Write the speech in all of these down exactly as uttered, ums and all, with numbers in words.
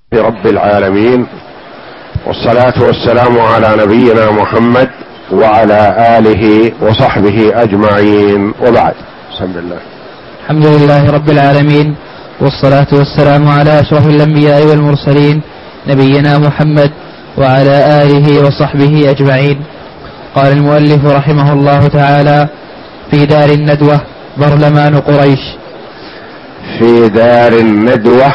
رب العالمين، والصلاة والسلام على نبينا محمد وعلى آله وصحبه أجمعين، وبعد. بسم الله. الحمد لله رب العالمين، والصلاة والسلام على أشرف الأنبياء والمرسلين نبينا محمد وعلى آله وصحبه أجمعين. قال المؤلف رحمه الله تعالى: في دار الندوة برلمان قريش. في دار الندوة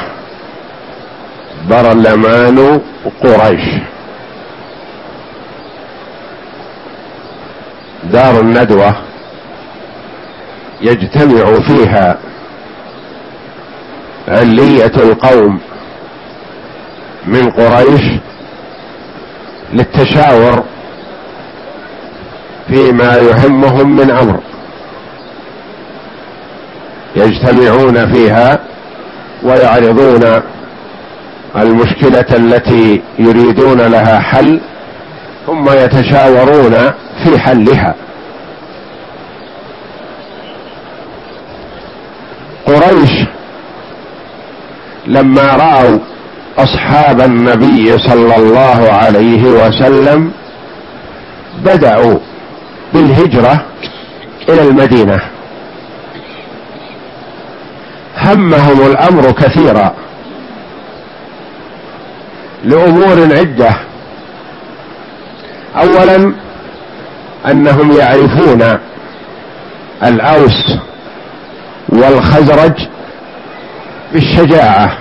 برلمان قريش. دار الندوة يجتمع فيها علية القوم من قريش للتشاور فيما يهمهم من أمر، يجتمعون فيها ويعرضون المشكلة التي يريدون لها حل، ثم يتشاورون في حلها. قريش لما رأوا أصحاب النبي صلى الله عليه وسلم بدأوا بالهجرة إلى المدينة، همهم الأمر كثيرا لأمور عدة. أولا أنهم يعرفون الأوس والخزرج بالشجاعة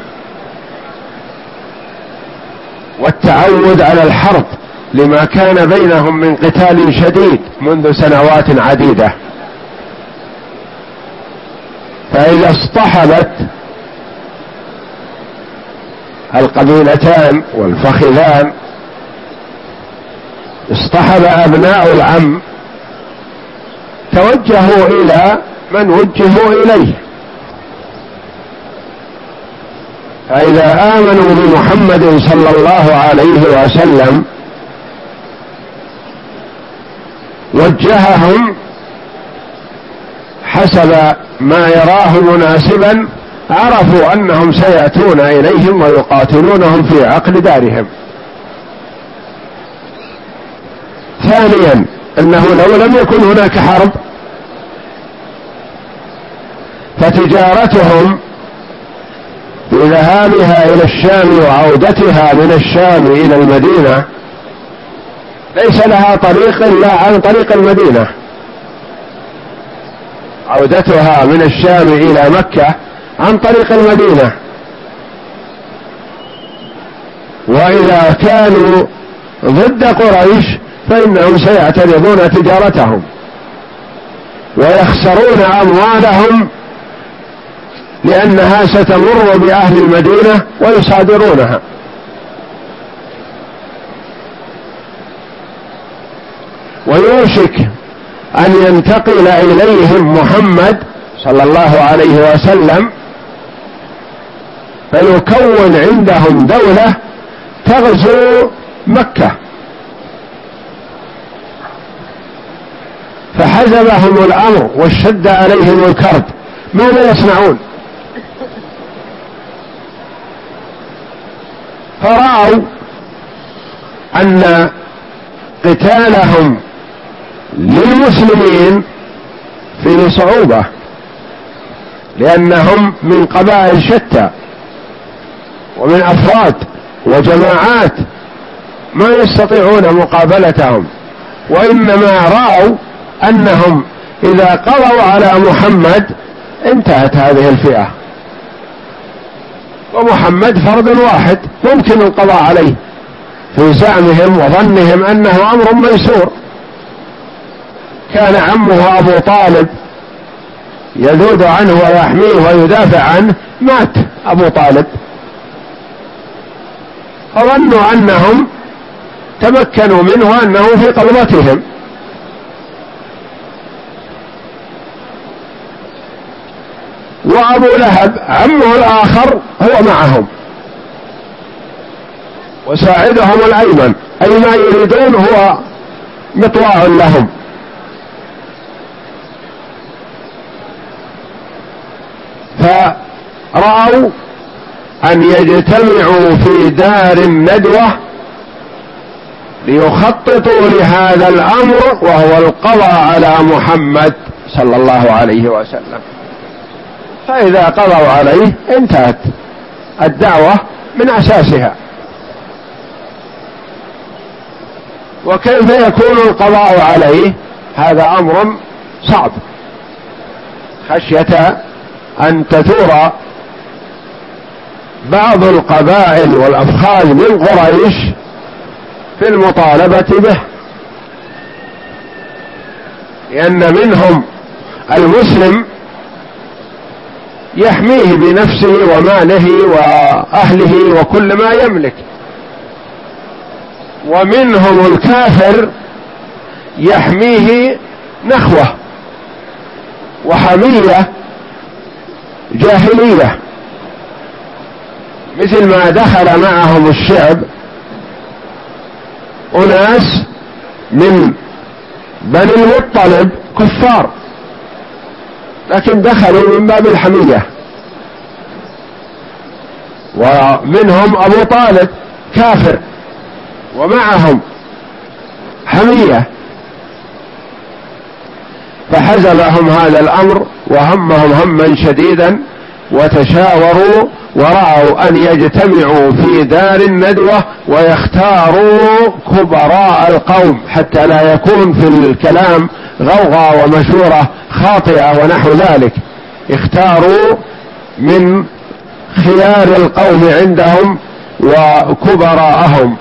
والتعود على الحرب، لما كان بينهم من قتال شديد منذ سنوات عديدة. فإذا اصطحبت القبيلتان والفخذان، اصطحب أبناء العم، توجهوا إلى من وجهوا إليه. فإذا آمنوا بمحمد صلى الله عليه وسلم وجههم حسب ما يراه مناسبا، عرفوا أنهم سيأتون إليهم ويقاتلونهم في عقد دارهم. ثانيا أنه لو لم يكن هناك حرب فتجارتهم بذهابها إلى الشام وعودتها من الشام إلى المدينة ليس لها طريق إلا عن طريق المدينة. عودتها من الشام إلى مكة عن طريق المدينة، وإذا كانوا ضد قريش فإنهم سيعترضون تجارتهم ويخسرون أموالهم، لأنها ستمر بأهل المدينة ويصادرونها. ويوشك أن ينتقل إليهم محمد صلى الله عليه وسلم فيكون عندهم دولة تغزو مكة، فحزبهم الأمر واشتد عليهم الكرب. ماذا يصنعون؟ فرأوا أن قتالهم للمسلمين فيه صعوبة، لأنهم من قبائل شتى ومن أفراد وجماعات ما يستطيعون مقابلتهم، وإنما رأوا أنهم إذا قضوا على محمد انتهت هذه الفئة، ومحمد فرد واحد ممكن القضاء عليه، في زعمهم وظنهم أنه أمر ميسور. كان عمه أبو طالب يذود عنه ويحميه ويدافع عنه، مات أبو طالب، فظنوا أنهم تمكنوا منه وأنه في قبضتهم. وأبو لهب عمه الآخر هو معهم وساعدهم الأيمن، أي ما يريدون هو مطواع لهم. فرأوا أن يجتمعوا في دار الندوة ليخططوا لهذا الأمر، وهو القضاء على محمد صلى الله عليه وسلم. فإذا قضوا عليه انتهت الدعوة من أساسها. وكيف يكون القضاء عليه؟ هذا أمر صعب، خشية أن تثور بعض القبائل والأفخاذ من قريش في المطالبة به، لأن منهم المسلم يحميه بنفسه وماله وأهله وكل ما يملك، ومنهم الكافر يحميه نخوة وحمية جاهلية، مثل ما دخل معهم الشعب أناس من بني المطلب كفار، لكن دخلوا من باب الحمية، ومنهم أبو طالب كافر ومعهم حمية، فحزبهم هذا الأمر وهمهم هما شديدا، وتشاوروا ورأوا أن يجتمعوا في دار الندوة ويختاروا كبراء القوم، حتى لا يكون في الكلام غوغاء ومشورة خاطئة ونحو ذلك. اختاروا من خيار القوم عندهم وكبراءهم،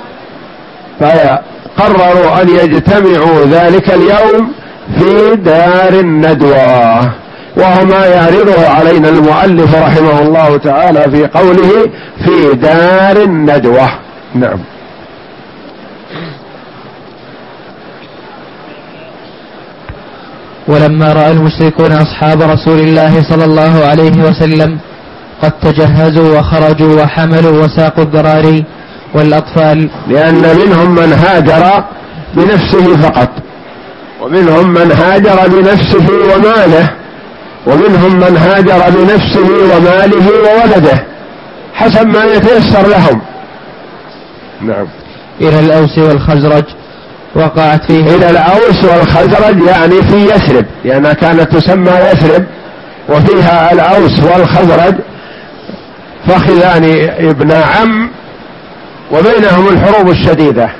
فقرروا أن يجتمعوا ذلك اليوم في دار الندوة، وهو ما يعرضه علينا المؤلف رحمه الله تعالى في قوله في دار الندوة. نعم. ولما رأى المشركون أصحاب رسول الله صلى الله عليه وسلم قد تجهزوا وخرجوا وحملوا وساقوا الذراري والأطفال، لأن منهم من هاجر بنفسه فقط، ومنهم من هاجر بنفسه وماله، ومنهم من هاجر بنفسه وماله وولده حسب ما يتيسر لهم. نعم. إلى الأوس والخزرج وقعت فيه. إلى الأوس والخزرج يعني في يثرب، لأنها كانت تسمى يثرب وفيها الأوس والخزرج فخذان ابن عم وبينهم الحروب الشديدة،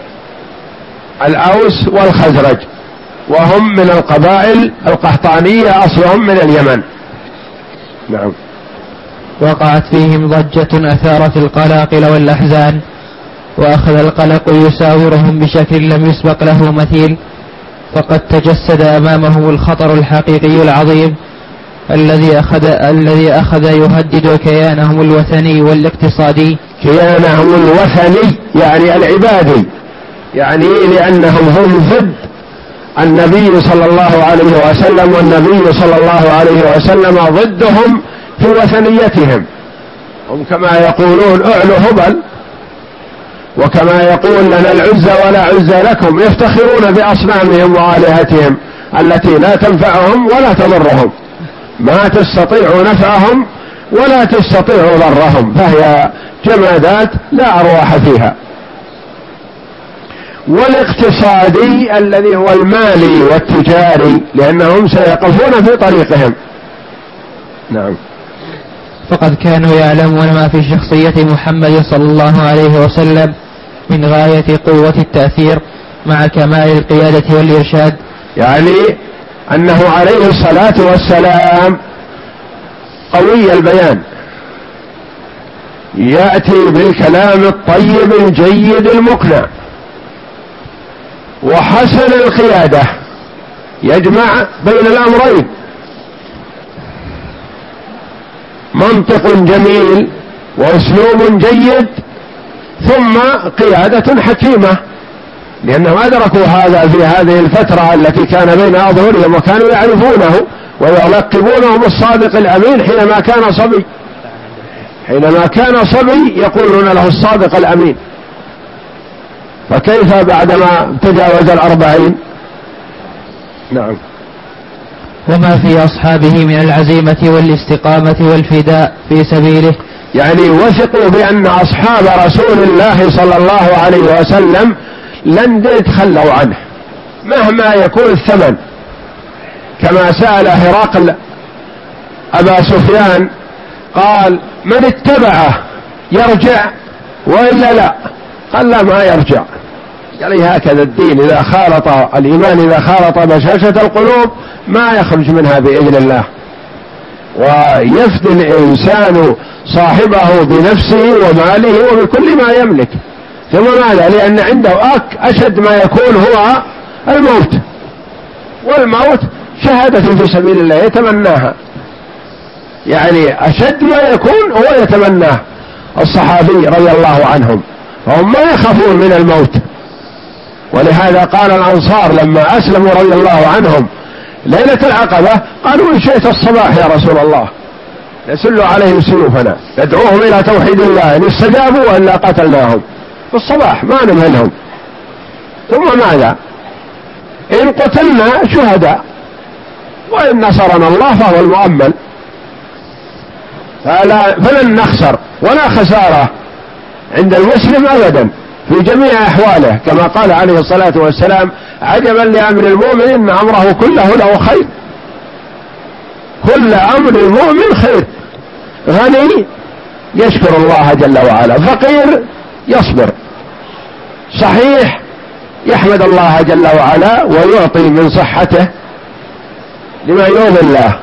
الأوس والخزرج، وهم من القبائل القحطانية، أصلهم من اليمن. نعم. وقعت فيهم ضجة أثارت القلاقل والأحزان، وأخذ القلق يساورهم بشكل لم يسبق له مثيل، فقد تجسد أمامهم الخطر الحقيقي العظيم الذي أخذ الذي أخذ يهدد كيانهم الوثني والاقتصادي. كيانهم الوثني يعني العبادي، يعني لأنهم هم ضد النبي صلى الله عليه وسلم، والنبي صلى الله عليه وسلم ضدهم في وثنيتهم. هم كما يقولون اعلوا هبل، وكما يقول لنا العزى ولا عزى لكم، يفتخرون بأصنامهم وآلهتهم التي لا تنفعهم ولا تضرهم، ما تستطيع نفعهم ولا تستطيع ضرهم، فهي جمادات لا أرواح فيها. والاقتصادي الذي هو المالي والتجاري، لأنهم سيقفون في طريقهم. نعم. فقد كانوا يعلمون ما في شخصية محمد صلى الله عليه وسلم من غاية قوة التأثير مع كمال القيادة والإرشاد، يعني أنه عليه الصلاة والسلام قوي البيان، يأتي بالكلام الطيب الجيد المقنع، وحسن القيادة، يجمع بين الأمرين، منطق جميل وأسلوب جيد ثم قيادة حكيمة، لأنهم أدركوا هذا في هذه الفترة التي كان بين أظهرهم، وكانوا يعرفونه ويلقبونه الصادق الأمين حينما كان صبي، حينما كان صبي يقولون له الصادق الأمين، فكيف بعدما تجاوز الأربعين؟ نعم. وما في أصحابه من العزيمة والاستقامة والفداء في سبيله يعني وثقوا بأن أصحاب رسول الله صلى الله عليه وسلم لن يتخلوا عنه مهما يكون الثمن، كما سأل هرقل أبا سفيان قال من اتبعه يرجع وإلا لا؟ قال لا ما يرجع. قال هكذا الدين إذا خالط الإيمان إذا خالط بشاشة القلوب ما يخرج منها بإذن الله، ويفدي الإنسان صاحبه بنفسه وماله وبكل ما يملك. ثم ماذا؟ لأن عنده أشد ما يكون هو الموت، والموت شهادة في سبيل الله يتمناها، يعني أشد ما يكون هو يتمناه. الصحابي رضي الله عنهم فهم ما يخافون من الموت، ولهذا قال الأنصار لما أسلموا رضي الله عنهم ليلة العقبة قالوا إن شئت الصباح يا رسول الله نسل عليهم سيوفنا ندعوهم إلى توحيد الله، إن استجابوا وإلا قتلناهم في الصباح ما نمهلهم. ثم ماذا؟ إن قتلنا شهداء وإن نصرنا الله فهو المؤمن، فلا فلن نخسر ولا خسارة عند المسلم أبدا في جميع أحواله، كما قال عليه الصلاة والسلام عجبا لأمر المؤمن إن أمره كله له خير. كل أمر المؤمن خير، غني يشكر الله جل وعلا، فقير يصبر، صحيح يحمد الله جل وعلا ويعطي من صحته لما يرضي الله،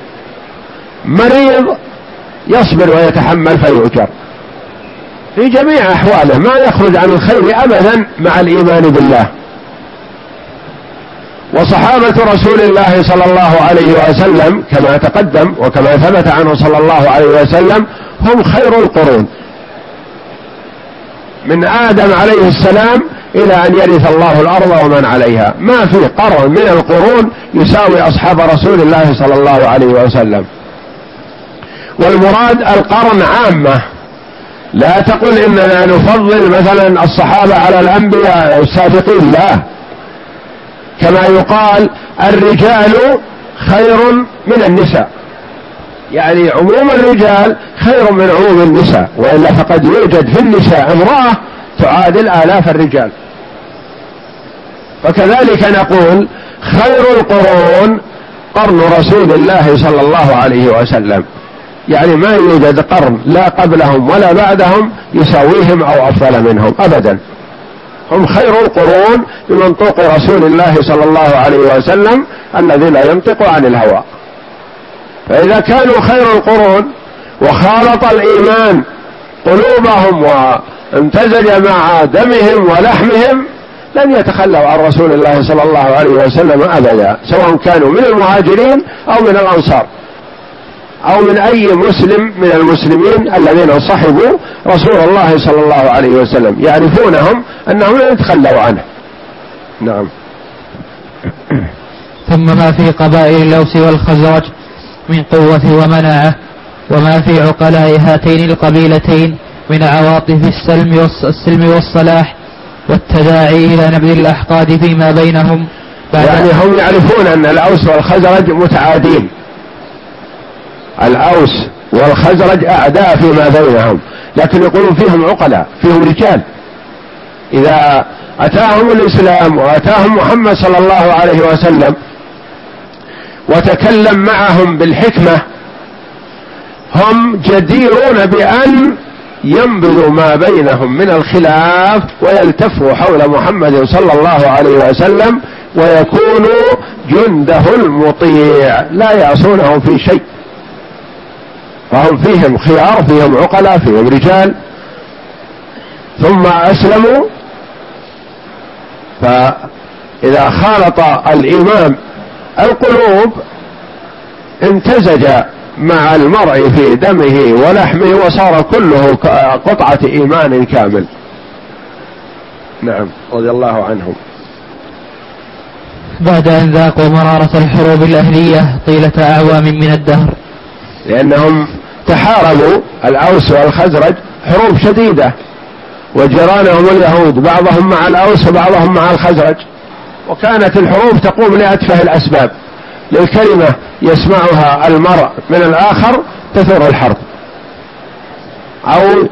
مريض يصبر ويتحمل فيؤجر. في جميع أحواله ما يخرج عن الخير أبدا مع الإيمان بالله. وصحابة رسول الله صلى الله عليه وسلم كما تقدم وكما ثبت عنه صلى الله عليه وسلم هم خير القرون من آدم عليه السلام إلى أن يرث الله الأرض ومن عليها، ما في قرن من القرون يساوي أصحاب رسول الله صلى الله عليه وسلم. والمراد القرن عامة، لا تقل إننا نفضل مثلا الصحابة على الأنبياء السابقين، لا، كما يقال الرجال خير من النساء، يعني عموم الرجال خير من عموم النساء، وإلا فقد يوجد في النساء امرأة تعادل آلاف الرجال. فكذلك نقول خير القرون قرن رسول الله صلى الله عليه وسلم، يعني ما يوجد قرن لا قبلهم ولا بعدهم يساويهم أو أفضل منهم أبدا، هم خير القرون بمنطوق رسول الله صلى الله عليه وسلم الذي لا ينطق عن الهوى. فإذا كانوا خير القرون وخالط الإيمان قلوبهم وامتزج مع دمهم ولحمهم لن يتخلوا عن رسول الله صلى الله عليه وسلم أبدا، سواء كانوا من المهاجرين أو من الأنصار أو من أي مسلم من المسلمين الذين صحبوا رسول الله صلى الله عليه وسلم، يعرفونهم أنهم لا يتخلوا عنه. نعم. ثم ما في قبائل الأوس والخزرج من قوة ومناعة، وما في عقلاء هاتين القبيلتين من عواطف السلم السلم والصلاح والتداعي إلى نبذ الأحقاد فيما بينهم. يعني هم يعرفون أن الأوس والخزرج متعادين، الأوس والخزرج أعداء فيما بينهم، لكن يقولون فيهم عقلاء، فيهم رجال، إذا أتاهم الإسلام وأتاهم محمد صلى الله عليه وسلم وتكلم معهم بالحكمة هم جديرون بأن ينبذوا ما بينهم من الخلاف ويلتفوا حول محمد صلى الله عليه وسلم ويكونوا جنده المطيع لا يعصونه في شيء. فهم فيهم خيار، فيهم عقلاء، فيهم رجال، ثم أسلموا. فإذا خالط الإيمان القلوب امتزج مع المرء في دمه ولحمه وصار كله قطعة إيمان كامل. نعم، رضي الله عنهم. بعد أن ذاقوا مرارة الحروب الأهلية طيلة أعوام من الدهر، لأنهم تحاربوا الأوس والخزرج حروب شديدة، وجيرانهم اليهود بعضهم مع الأوس وبعضهم مع الخزرج، وكانت الحروب تقوم لأتفه الأسباب، للكلمة يسمعها المرء من الآخر تثور الحرب. أو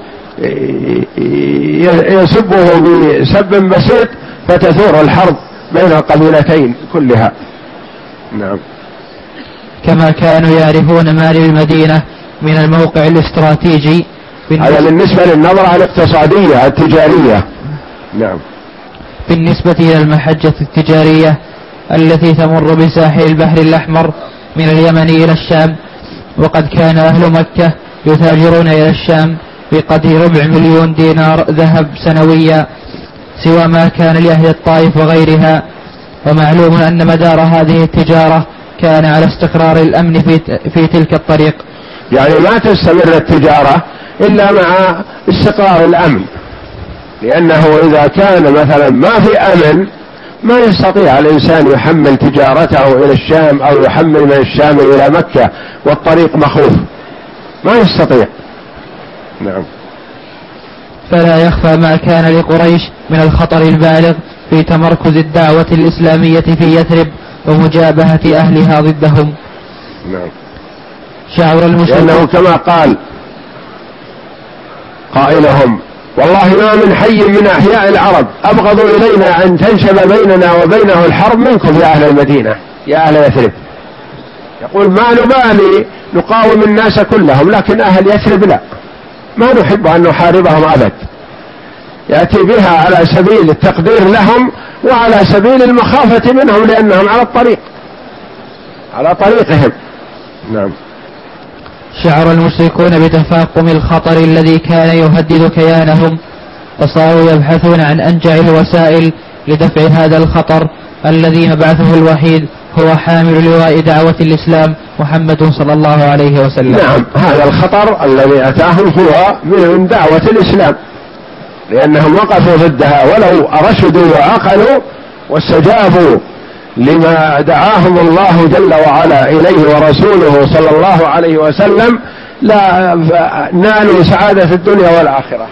يسبه بسب بسيط فتثور الحرب بين القبيلتين كلها. نعم. كما كانوا يعرفون ما للمدينة من الموقع الاستراتيجي. هذا بالنسبة للنظرة الاقتصادية التجارية. نعم. بالنسبة إلى المحجة التجارية التي تمر بساحل البحر الأحمر من اليمن إلى الشام، وقد كان أهل مكة يتاجرون إلى الشام بقدر ربع مليون دينار ذهب سنويا، سوى ما كان لأهل الطائف وغيرها. ومعلوم أن مدار هذه التجارة كان على استقرار الأمن في, في تلك الطريق. يعني ما تستمر التجارة إلا مع استقرار الأمن، لأنه إذا كان مثلا ما في أمن ما يستطيع الإنسان يحمل تجارته إلى الشام أو يحمل من الشام إلى مكة والطريق مخوف، ما يستطيع. نعم. فلا يخفى ما كان لقريش من الخطر البالغ في تمركز الدعوة الإسلامية في يثرب ومجابهة أهلها ضدهم. نعم. شعر المسلمين لأنه كما قال قائلهم: والله ما من حي من أحياء العرب أبغض إلينا أن تنشب بيننا وبينه الحرب منكم يا أهل المدينة يا أهل يثرب. يقول: ما نبالي نقاوم الناس كلهم، لكن أهل يثرب لا، ما نحب أن نحاربهم أبد. يأتي بها على سبيل التقدير لهم وعلى سبيل المخافة منهم، لأنهم على الطريق على طريقهم. نعم. شعر المشركون بتفاقم الخطر الذي كان يهدد كيانهم، وصاروا يبحثون عن أنجع الوسائل لدفع هذا الخطر الذي مبعثه الوحيد هو حامل لواء دعوة الإسلام محمد صلى الله عليه وسلم. نعم. هذا الخطر الذي أتاهم هو من دعوة الإسلام، لأنهم وقفوا ضدها، ولو رشدوا وعقلوا واستجابوا لما دعاهم الله جل وعلا إليه ورسوله صلى الله عليه وسلم لا نالوا سعادة الدنيا والآخرة،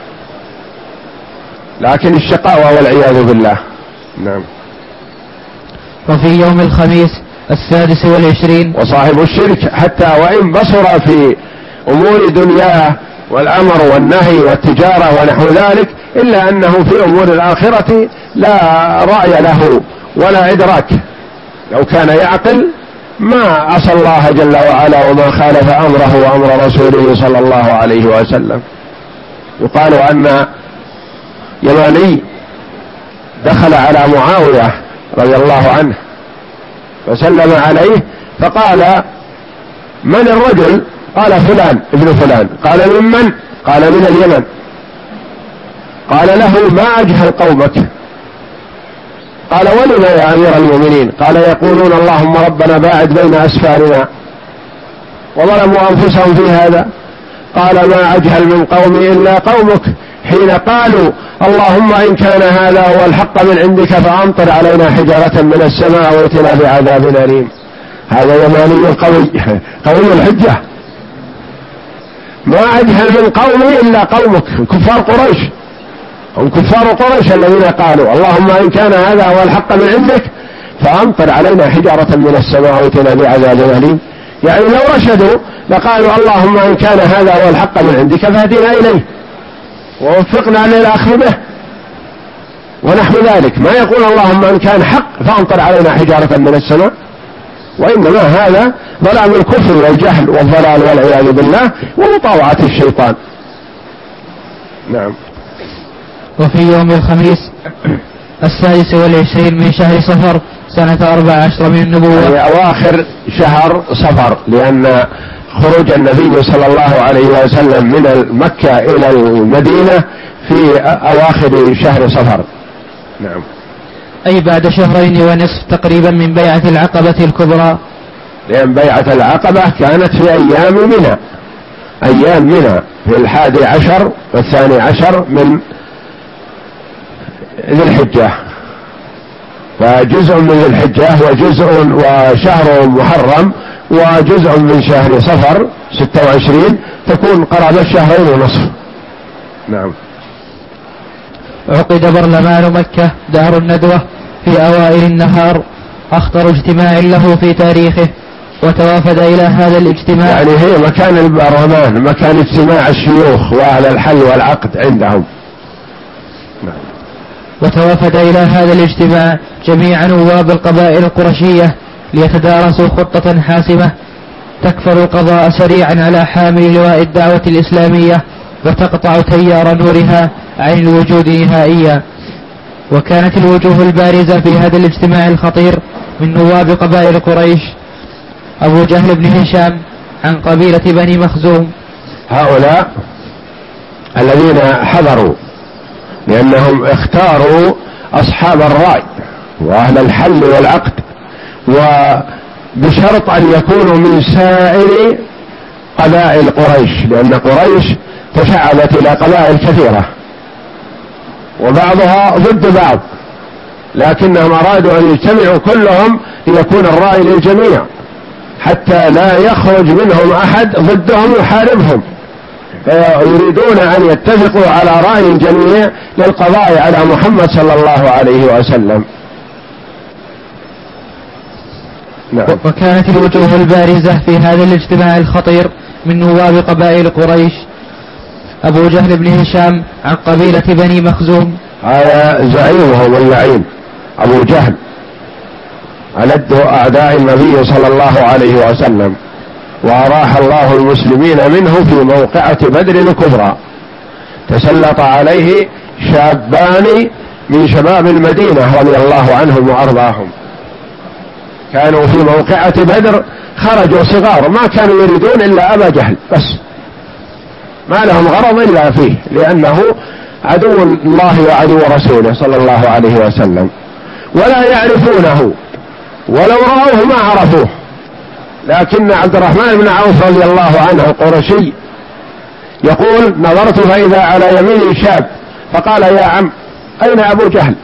لكن الشقاوة والعياذ بالله. نعم. وفي يوم الخميس السادس والعشرين، وصاحب الشرك حتى وإن بصر في أمور دنياه والأمر والنهي والتجارة ونحو ذلك، إلا أنه في أمور الآخرة لا رأي له ولا إدراك. لو كان يعقل ما عصى الله جل وعلا وما خالف أمره وأمر رسوله صلى الله عليه وسلم. يقال أن يماني دخل على معاوية رضي الله عنه فسلم عليه فقال: من الرجل؟ قال: فلان ابن فلان. قال: من من؟ قال: من اليمن. قال له: ما أجهل قومك. قال: ولم يا أمير المؤمنين؟ قال: يقولون اللهم ربنا باعد بين أسفارنا، وظلموا أنفسهم في هذا. قال: ما أجهل من قومي إلا قومك حين قالوا اللهم إن كان هذا هو الحق من عندك فأمطر علينا حجارة من السماء وائتنا بعذاب أليم. هذا يماني قوي قوي الحجة. ما أجهل من قومي إلا قومك، كفار قريش، هم كفار قريش الذين قالوا اللهم إن كان هذا هو الحق من عندك فأمطر علينا حجارة من السماء وائتنا بعذاب أليم. يعني لو رشدوا لقالوا اللهم إن كان هذا هو الحق من عندك فاهدنا إليه ووفقنا للأخذ به ونحو ذلك. ما يقول اللهم إن كان حق فأمطر علينا حجارة من السماء، وإنما هذا ضلال الكفر والجهل والضلال والعياذ بالله ومطاوعة الشيطان. نعم. وفي يوم الخميس السادس والعشرين من شهر صفر سنة أربع عشر من النبوة، يعني أواخر شهر صفر، لأن خروج النبي صلى الله عليه وسلم من مكة إلى المدينة في أواخر شهر صفر. نعم. أي بعد شهرين ونصف تقريبا من بيعة العقبة الكبرى، لأن بيعة العقبة كانت في أيام منى، أيام منى في الحادي عشر والثاني عشر من ذي الحجة، فجزء من ذي الحجة وجزء وشهر محرم وجزء من شهر صفر ستة وعشرين، تكون قرابة الشهرين ونصف. نعم. عقد برلمان مكة دار الندوة في أوائل النهار، أخطر اجتماع له في تاريخه، وتوافد إلى هذا الاجتماع. يعني هي مكان البرلمان، مكان اجتماع الشيوخ وأهل الحل والعقد عندهم. وتوافد إلى هذا الاجتماع جميع نواب القبائل القرشية ليتدارسوا خطة حاسمة تكفر القضاء سريعا على حامل لواء الدعوة الإسلامية وتقطع تيار نورها عن الوجود نهائيا. وكانت الوجوه البارزة في هذا الاجتماع الخطير من نواب قبائل قريش أبو جهل بن هشام عن قبيلة بني مخزوم. هؤلاء الذين حضروا لأنهم اختاروا أصحاب الرأي وأهل الحل والعقد، وبشرط أن يكونوا من سائر قبائل قريش، لأن قريش تشعبت إلى قبائل كثيرة وبعضها ضد بعض، لكنهم أرادوا أن يجتمعوا كلهم ليكون الرأي للجميع حتى لا يخرج منهم أحد ضدهم يحاربهم، فيريدون أن يتفقوا على رأي جميع للقضاء على محمد صلى الله عليه وسلم. نعم. وكانت الوجوه البارزة في هذا الاجتماع الخطير من نواب قبائل قريش أبو جهل بن هشام عن قبيلة بني مخزوم، هذا زعيمهم اللعين أبو جهل ألد أعداء النبي صلى الله عليه وسلم، وأراح الله المسلمين منه في موقعة بدر الكبرى. تسلط عليه شابان من شباب المدينة رضي الله عنهم وأرضاهم، كانوا في موقعة بدر، خرجوا صغار ما كانوا يريدون إلا أبا جهل بس، ما لهم غرض إلا فيه، لأنه عدو الله وعدو رسوله صلى الله عليه وسلم، ولا يعرفونه ولو رأوه ما عرفوه. لكن عبد الرحمن بن عوف رضي الله عنه قرشي يقول: نظرت فإذا على يميني شاب فقال: يا عم أين أبو جهل؟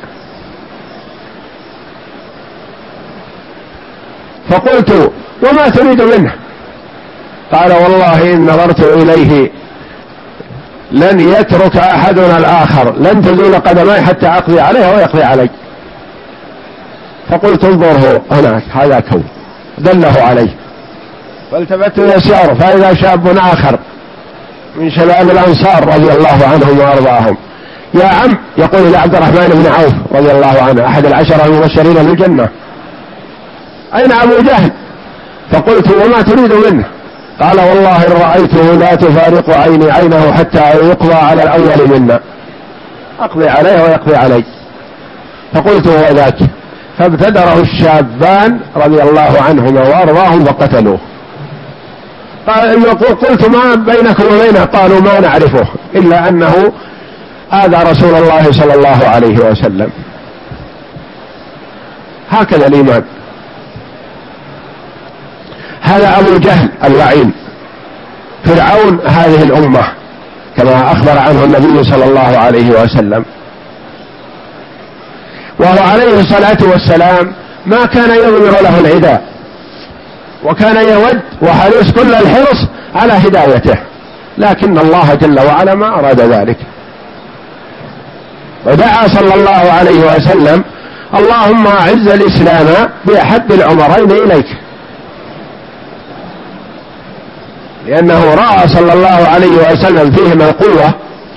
فقلت: وما تريد منه؟ قال: والله إن نظرت إليه لن يترك أحدنا الآخر، لن تزول قدمي حتى أقضي عليه ويقضي علي. فقلت: انظره هناك هذا كون، دله عليه. فالتفت يسار فإذا شاب آخر من شباب الأنصار رضي الله عنهم وأرضاهم: يا عم، يقول لعبد الرحمن بن عوف رضي الله عنه أحد العشرة المبشرين بالجنة: أين أبو جهل؟ فقلت: وما تريد منه؟ قال: والله إن رأيته لا تفارق عيني عينه حتى يقضى على الأول منا، أقضي عليه ويقضي علي. فقلت: هو ذاك. فابتدره الشابان رضي الله عنهما وأرضاهم فقتلوه. قلت: ما بينكم وبينه؟ قالوا: ما نعرفه إلا أنه آذى رسول الله صلى الله عليه وسلم. هكذا الإيمان. هذا أبو جهل اللعين فرعون هذه الأمة كما أخبر عنه النبي صلى الله عليه وسلم، وهو عليه الصلاة والسلام ما كان يضمر له العداء، وكان يود وحريص كل الحرص على هدايته، لكن الله جل وعلا ما أراد ذلك. ودعا صلى الله عليه وسلم: اللهم أعز الإسلام بأحب العمرين إليك، لأنه رأى صلى الله عليه وسلم فيهم القوة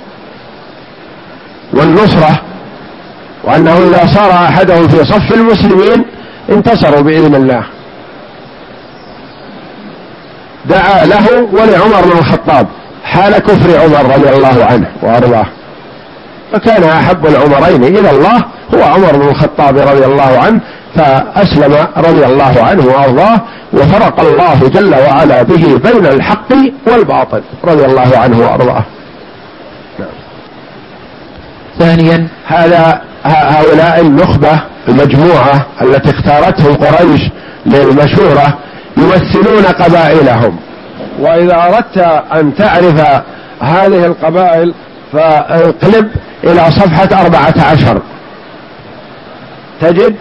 والنصرة، وأنه إذا صار أحدهم في صف المسلمين انتصروا بإذن الله. دعا له ولعمر بن الخطاب حال كفر عمر رضي الله عنه وأرضاه، فكان أحب العمرين إلى الله هو عمر بن الخطاب رضي الله عنه، فأسلم رضي الله عنه وأرضاه، وفرق الله جل وعلا به بين الحق والباطل رضي الله عنه وأرضاه. ثانيا، هذا هؤلاء النخبة المجموعة التي اختارتهم قريش للمشورة يمثلون قبائلهم. وإذا أردت أن تعرف هذه القبائل فانقلب إلى صفحة أربعة عشر تجد: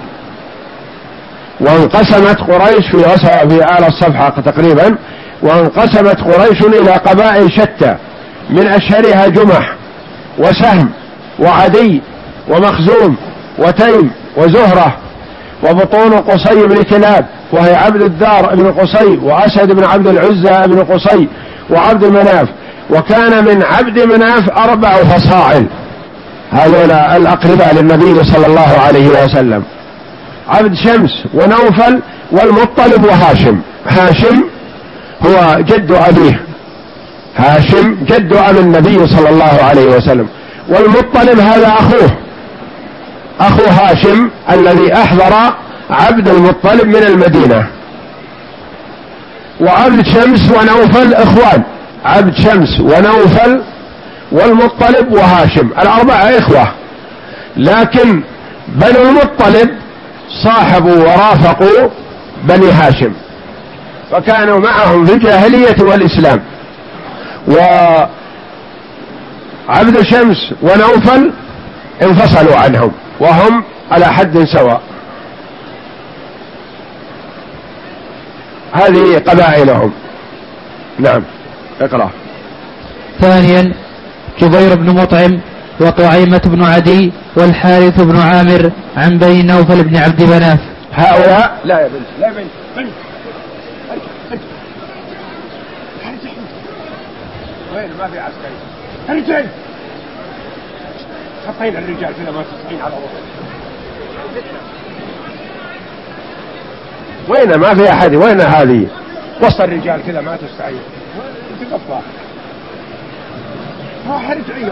وانقسمت قريش في وسط في أعلى الصفحة تقريبا، وانقسمت قريش إلى قبائل شتى من أشهرها جمح وسهم وعدي ومخزوم وتيم وزهرة، وبطون قصي بن كلاب وهي عبد الدار بن قصي، وأسد بن عبد العزى بن قصي، وعبد مناف. وكان من عبد مناف أربع فصاعل، هذول الأقرباء للنبي صلى الله عليه وسلم، عبد شمس ونوفل والمطلب وهاشم. هاشم هو جد أبيه، هاشم جد أبي النبي صلى الله عليه وسلم، والمطلب هذا أخوه، أخو هاشم الذي أحضر عبد المطلب من المدينة. وعبد شمس ونوفل إخوان، عبد شمس ونوفل والمطلب وهاشم الأربعة إخوة، لكن بنو المطلب صاحبوا ورافقوا بني هاشم، فكانوا معهم في الجاهلية والإسلام. وعبد شمس ونوفل انفصلوا عنهم وهم على حد سواء. هذه قبائلهم. نعم اقرأ. ثانيا جبير بن مطعم وطعيمة بن عدي والحارث بن عامر عن بني نوفل بن عبد مناف. هؤلاء لا يا بنت لا يا بنت بنت وين ما في عسكري ارجعي تحطين الرجال كذا ما تصحين على وين وين ما في احد وين هذه وسط الرجال كذا ما تستعين انت قفا راح ارجعي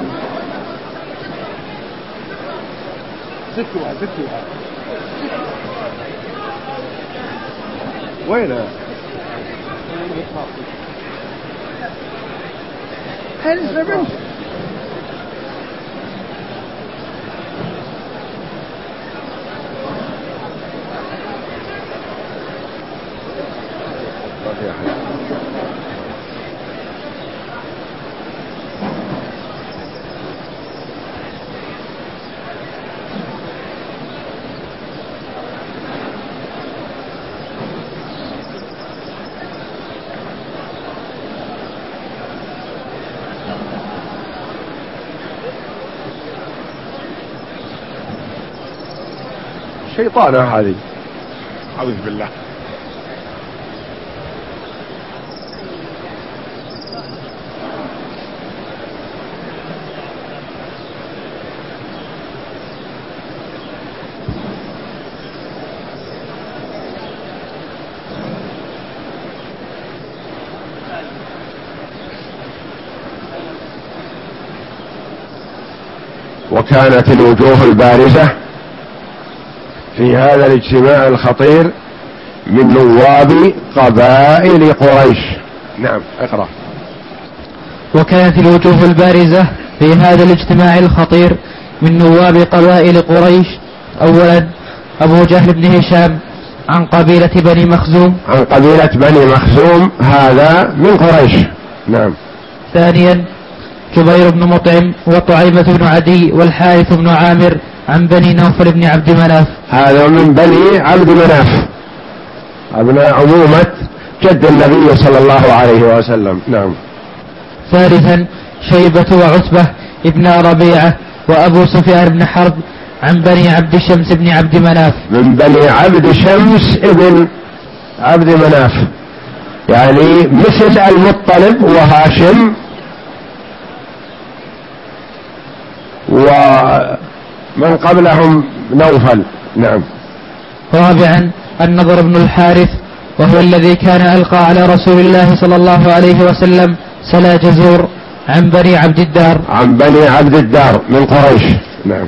ستوها ستوها وين هل بنت شيطانة هذه أعوذ بالله. وكانت الوجوه البارزة في هذا الاجتماع الخطير من نواب قبائل قريش. نعم اقرأ. وكانت الوجوه البارزة في هذا الاجتماع الخطير من نواب قبائل قريش: أولا أبو جهل بن هشام عن قبيلة بني مخزوم، عن قبيلة بني مخزوم هذا من قريش. نعم. ثانيا جبير بن مطعم وطعيمة بن عدي والحارث بن عامر عن بني نوفل بن عبد مناف، هذا من بني عبد مناف أبناء عمومة جد النبي صلى الله عليه وسلم. نعم. ثالثا شيبة وعتبة ابن ربيعة وأبو سفيان بن حرب عن بني عبد شمس بن عبد مناف، من بني عبد شمس ابن عبد مناف، يعني مثل المطلب وهاشم ومن قبلهم نوفل. نعم. رابعا النضر بن الحارث وهو الذي كان ألقى على رسول الله صلى الله عليه وسلم سلا جزور عن بني عبد الدار، عن بني عبد الدار من قريش. نعم.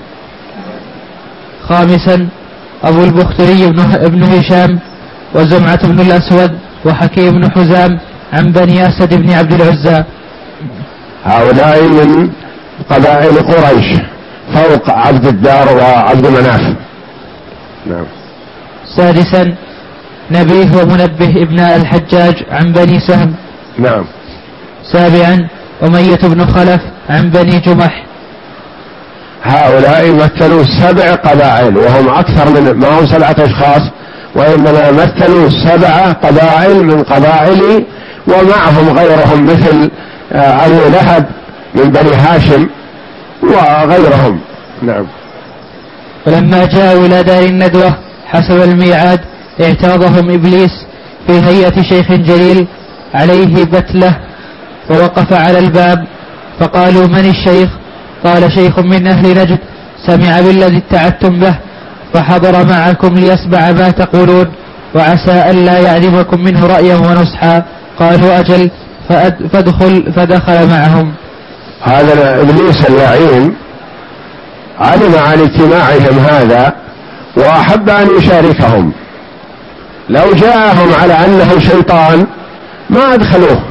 خامسا أبو البختري بن هشام وزمعة بن الأسود وحكيم بن حزام عن بني أسد بن عبد العزى، هؤلاء من قبائل قريش فوق عبد الدار وعبد مناف. نعم. سادسا نبيه ومنبه ابن الحجاج عن بني سهم. نعم. سابعا أمية بن خلف عن بني جمح، هؤلاء مثلوا سبع قبائل وهم أكثر من ما هم سبعة أشخاص، وإنما مثلوا سبع قبائل من قبائل ومعهم غيرهم مثل أبو لهب من بني هاشم وغيرهم. نعم. ولما جاءوا إلى دار الندوة حسب الميعاد اعتاضهم إبليس في هيئة شيخ جليل عليه بتلة، فوقف على الباب، فقالوا: من الشيخ؟ قال: شيخ من أهل نجد سمع بالذي اتعدتم به، فحضر معكم ليسمع ما تقولون، وعسى أن لا يعلمكم منه رأيا ونصحا. قالوا: أجل، فادخل فدخل معهم. هذا إبليس اللعين علم عن اجتماعهم هذا وأحب أن يشاركهم. لو جاءهم على أنه شيطان ما أدخلوه.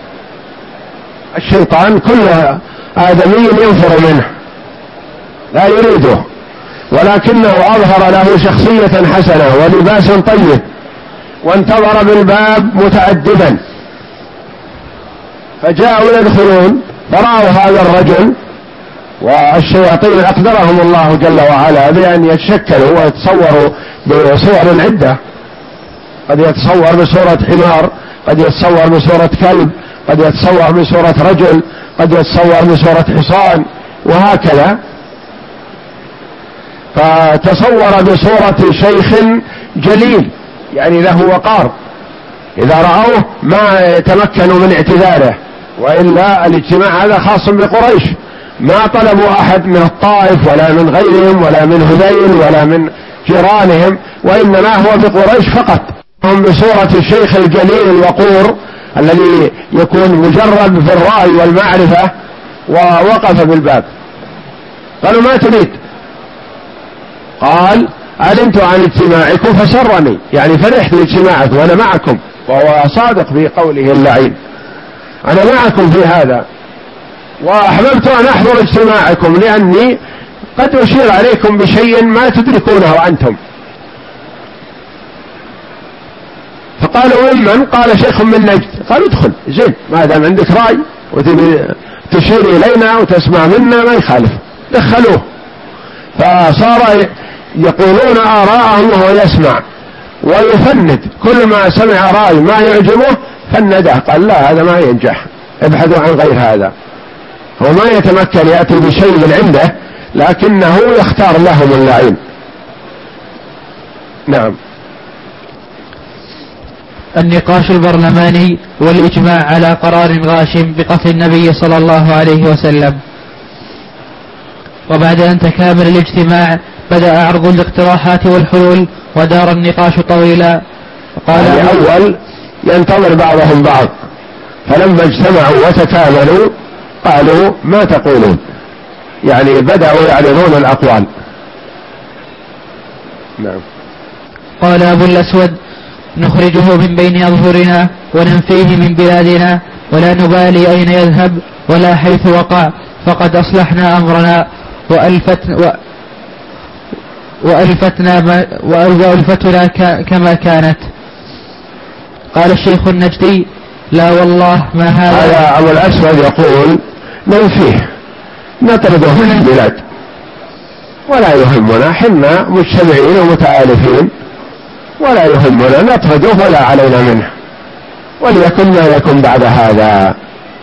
الشيطان كل آدمي ينفر منه لا يريده، ولكنه أظهر له شخصية حسنة ولباس طيب، وانتظر بالباب متأدبا، فجاءوا يدخلون فرأوا هذا الرجل. والشياطين أقدرهم الله جل وعلا بأن يتشكلوا ويتصوروا بصور عدة، قد يتصور بصورة حمار، قد يتصور بصورة كلب، قد يتصور بصورة رجل، قد يتصور بصورة حصان، وهكذا. فتصور بصورة شيخ جليل يعني له وقار، إذا رأوه ما يتمكنوا من اعتذاره. وإلا الاجتماع هذا خاص بقريش، ما طلبوا أحد من الطائف ولا من غيرهم ولا من هذيل ولا من جيرانهم، وإنما هو بقريش فقط. هم بصورة الشيخ الجليل الوقور الذي يكون مجرب في الرأي والمعرفة، ووقف بالباب. قالوا: ما تريد؟ قال: علمت عن اجتماعكم فسرني، يعني فرحت باجتماعكم وأنا معكم. وهو صادق في قوله اللعين: أنا معكم في هذا، وأحببت أن أحضر اجتماعكم لأني قد أشير عليكم بشيء ما تدركونه أنتم. فقالوا: ممن؟ قال: شيخ من نجد. قالوا: ادخل، زين، ما دام عندك رأي وتشير إلينا وتسمع منا ما يخالف. دخلوه، فصار يقولون آراءهم وهو يسمع ويفند، كل ما سمع رأي ما يعجبه فنده، قال: لا، هذا ما ينجح، ابحثوا عن غير هذا. هو ما يتمكن يأتي بشيء من عنده، لكنه يختار لهم اللعين. نعم. النقاش البرلماني والإجماع على قرار غاشم بقتل النبي صلى الله عليه وسلم. وبعد أن تكامل الاجتماع بدأ عرض الاقتراحات والحلول، ودار النقاش طويلا. قال الأول ينتظر بعضهم بعض، فلما اجتمعوا وتكاملوا قالوا: ما تقولون؟ يعني بدأوا يعرضون الأقوال. نعم. قال أبو الأسود: نخرجه من بين أظهرنا وننفيه من بلادنا، ولا نبالي أين يذهب ولا حيث وقع، فقد أصلحنا أمرنا وألفتنا, و وألفتنا, وألفتنا كما كانت. قال الشيخ النجدي: لا والله ما هذا. هذا أبو الأسود يقول: ننفيه، نطرده من البلاد، ولا يهمنا، حنا مجتمعين ومتآلفين، ولا يهمنا، نطرده ولا علينا منه، وليكن ما يكن بعد هذا.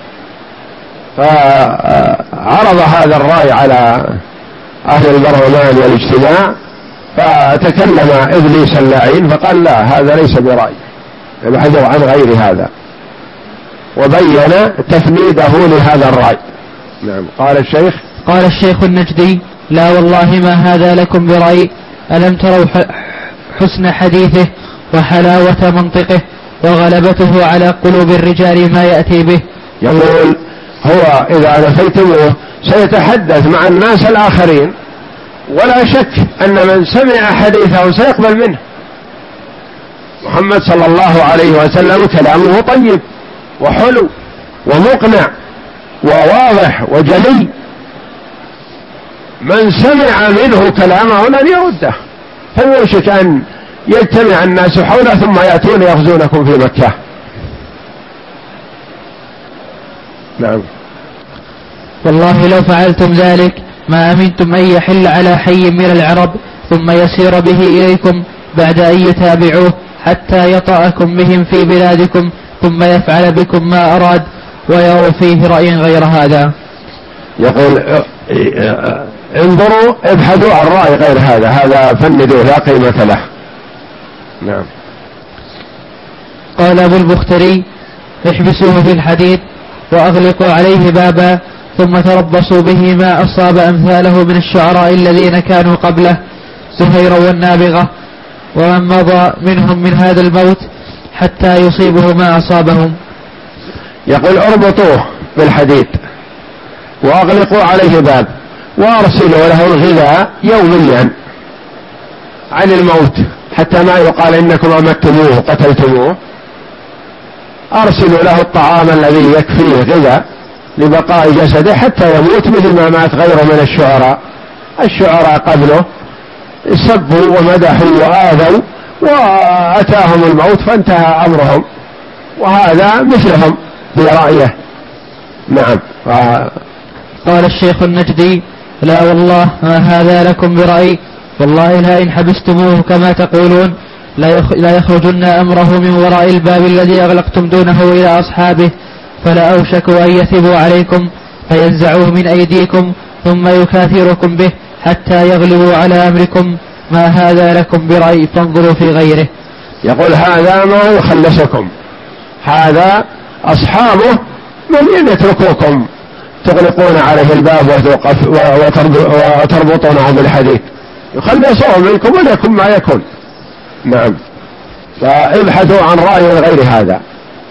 فعرض هذا الرأي على أهل البرلمان والاجتماع، فتكلم إبليس اللعين فقال: لا، هذا ليس برأي، ابحثوا عن غير هذا، وبين تفنيده لهذا الرأي. نعم. قال الشيخ قال الشيخ النجدي: لا والله ما هذا لكم برأي، ألم تروا حسن حديثه وحلاوة منطقه وغلبته على قلوب الرجال ما يأتي به. يقول هو إذا نفيتموه سيتحدث مع الناس الآخرين، ولا شك أن من سمع حديثه سيقبل منه. محمد صلى الله عليه وسلم كلامه طيب وحلو ومقنع وواضح وجلي، من سمع منه كلامه لن يرده، فيوشك أن يجتمع الناس حوله ثم يأتون يغزونكم في مكة. نعم. والله لو فعلتم ذلك ما أمنتم أن يحل على حي من العرب ثم يسير به إليكم بعد أن يتابعوه حتى يطأكم بهم في بلادكم ثم يفعل بكم ما أراد ويروا فيه رأي غير هذا. يقول انظروا ابحثوا عن رأي غير هذا، هذا فندوا لا قيمة له، نعم. قال أبو البختري: احبسوه في الحديد وأغلقوا عليه بابا ثم تربصوا به ما أصاب أمثاله من الشعراء الذين كانوا قبله زهير والنابغة ومن مضى منهم من هذا الموت حتى يصيبه ما أصابهم. يقول: اربطوه بالحديد وأغلقوا عليه باب وأرسلوا له الغذاء يوميا عن الموت حتى ما يقال إنكم أمتموه قتلتموه. أرسلوا له الطعام الذي يكفيه غذاء لبقاء جسده حتى يموت مثل ما مات غيره من الشعراء. الشعراء قبله سبوا ومدحوا وآذوا وأتاهم الموت فانتهى أمرهم، وهذا مثلهم برأيه. نعم. قال الشيخ النجدي: لا والله ما هذا لكم برأي، والله لا إن حبستموه كما تقولون لا يخرجن أمره من وراء الباب الذي أغلقتم دونه إلى أصحابه، فلا أوشكوا أن يثبوا عليكم فينزعوه من أيديكم ثم يكاثركم به حتى يغلبوا على أمركم، ما هذا لكم برأي، فانظروا في غيره. يقول: هذا ما يخلصكم، هذا أصحابه من يتركوكم تغلقون عليه الباب وتربطونه بالحديد، يخلصوه منكم وليكن ما يكون. نعم. فابحثوا عن رأي غير هذا.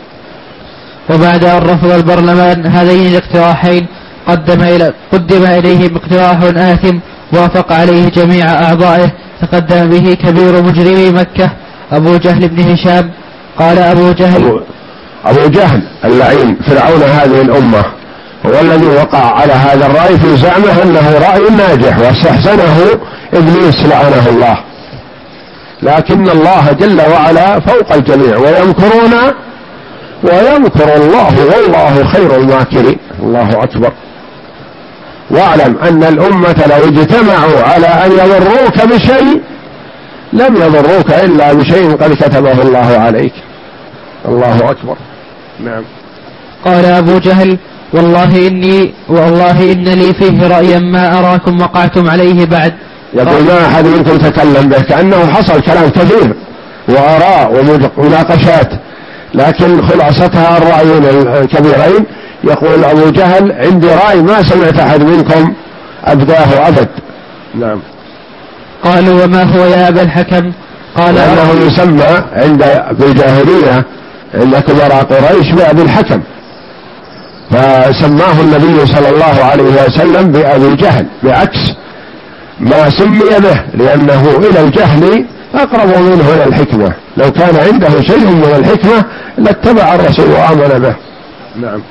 وبعد أن رفض البرلمان هذين الاقتراحين قدم, إلى قدم إليهم اقتراح آثم وافق عليه جميع أعضائه، تقدم به كبير مجرمي مكة أبو جهل بن هشام. قال أبو جهل أبو, أبو جهل اللعين فرعون هذه الأمة هو الذي وقع على هذا الرأي في زعمه أنه رأي ناجح، واستحسنه إبليس لعنه الله، لكن الله جل وعلا فوق الجميع، ويمكرون ويمكر الله والله خير الماكرين. الله أكبر. واعلم أن الأمة لو اجتمعوا على أن يضروك بشيء لم يضروك إلا بشيء قد كتبه الله عليك. الله أكبر. نعم. قال أبو جهل: والله إني والله إن لي فيه رأيا ما أراكم وقعتم عليه بعد. يقول: ما أحد منكم تكلم به، كأنه حصل كلام كثير وآراء ومناقشات، لكن خلاصتها الرأيين الكبيرين. يقول أبو جهل: عندي رأي ما سمعت أحد منكم أبداه أبد. نعم. قالوا: وما هو يا أبا الحكم؟ قال: أنه يسمى عند بالجاهلية عند كبراء قريش بأبي الحكم، فسماه النبي صلى الله عليه وسلم بأبي جهل بعكس ما سمي به، لأنه إلى الجهل أقرب منه إلى الحكمة، لو كان عنده شيء من الحكمة لاتبع الرسول وآمن به. نعم.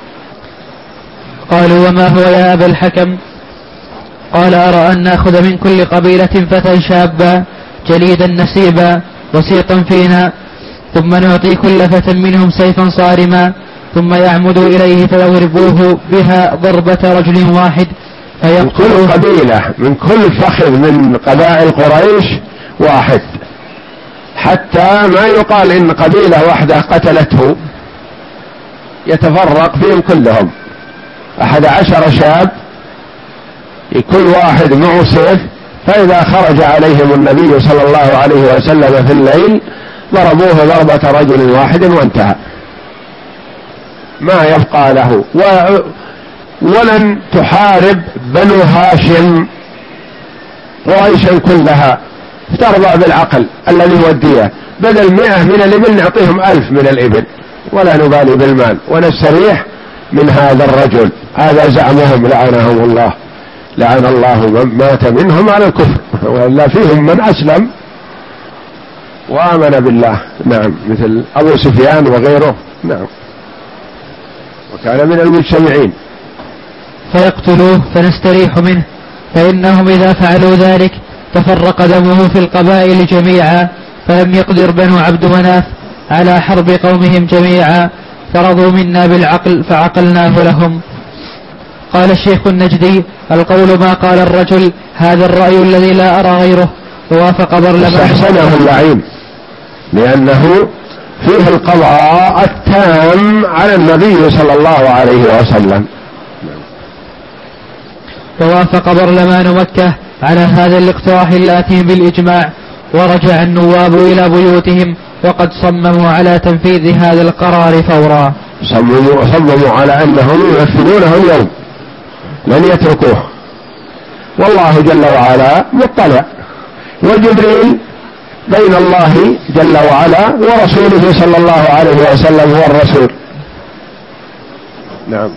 قالوا: وما هو يا أبا الحكم؟ قال: أرى أن نأخذ من كل قبيلة فتى شابا جليدا نسيبا وسيطا فينا، ثم نعطي كل فتى منهم سيفا صارما، ثم يعمدوا إليه فيضربوه بها ضربة رجل واحد من كل قبيلة، من كل فخذ من قبائل قريش واحد، حتى ما يقال إن قبيلة واحدة قتلته، يتفرق فيهم كلهم. أحد عشر شاب كل واحد معه سيف، فإذا خرج عليهم النبي صلى الله عليه وسلم في الليل ضربوه ضربة رجل واحد وانتهى، ما يبقى له. و... ولن تحارب بنو هاشم قريشا كلها، ترضى بالعقل الذي هو الدية، بدل مئة من الإبل نعطيهم ألف من الإبل ولا نبالي بالمال ونستريح من هذا الرجل. هذا زعمهم لعنهم الله، لعن الله من مات منهم على الكفر، وإلا فيهم من أسلم وآمن بالله. نعم. مثل أبو سفيان وغيره. نعم. وكان من المجتمعين. فيقتلوه فنستريح منه، فإنهم إذا فعلوا ذلك تفرق دمه في القبائل جميعا، فلم يقدر بنو عبد مناف على حرب قومهم جميعا، فرضوا منا بالعقل فعقلناه لهم. قال الشيخ النجدي: القول ما قال الرجل، هذا الرأي الذي لا أرى غيره. ووافق برلمان. استحسنه اللعين لأنه فيه القضاء التام على النبي صلى الله عليه وسلم. ووافق برلمان مكة على هذا الاقتراح الآتي بالإجماع، ورجع النواب إلى بيوتهم وقد صمموا على تنفيذ هذا القرار فورا. صمموا, صمموا على أنهم ينفذونه اليوم لن يتركوه، والله جل وعلا مطلع، وجبريل بين الله جل وعلا ورسوله صلى الله عليه وسلم هو الرسول. نعم.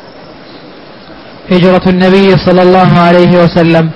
هجرة النبي صلى الله عليه وسلم.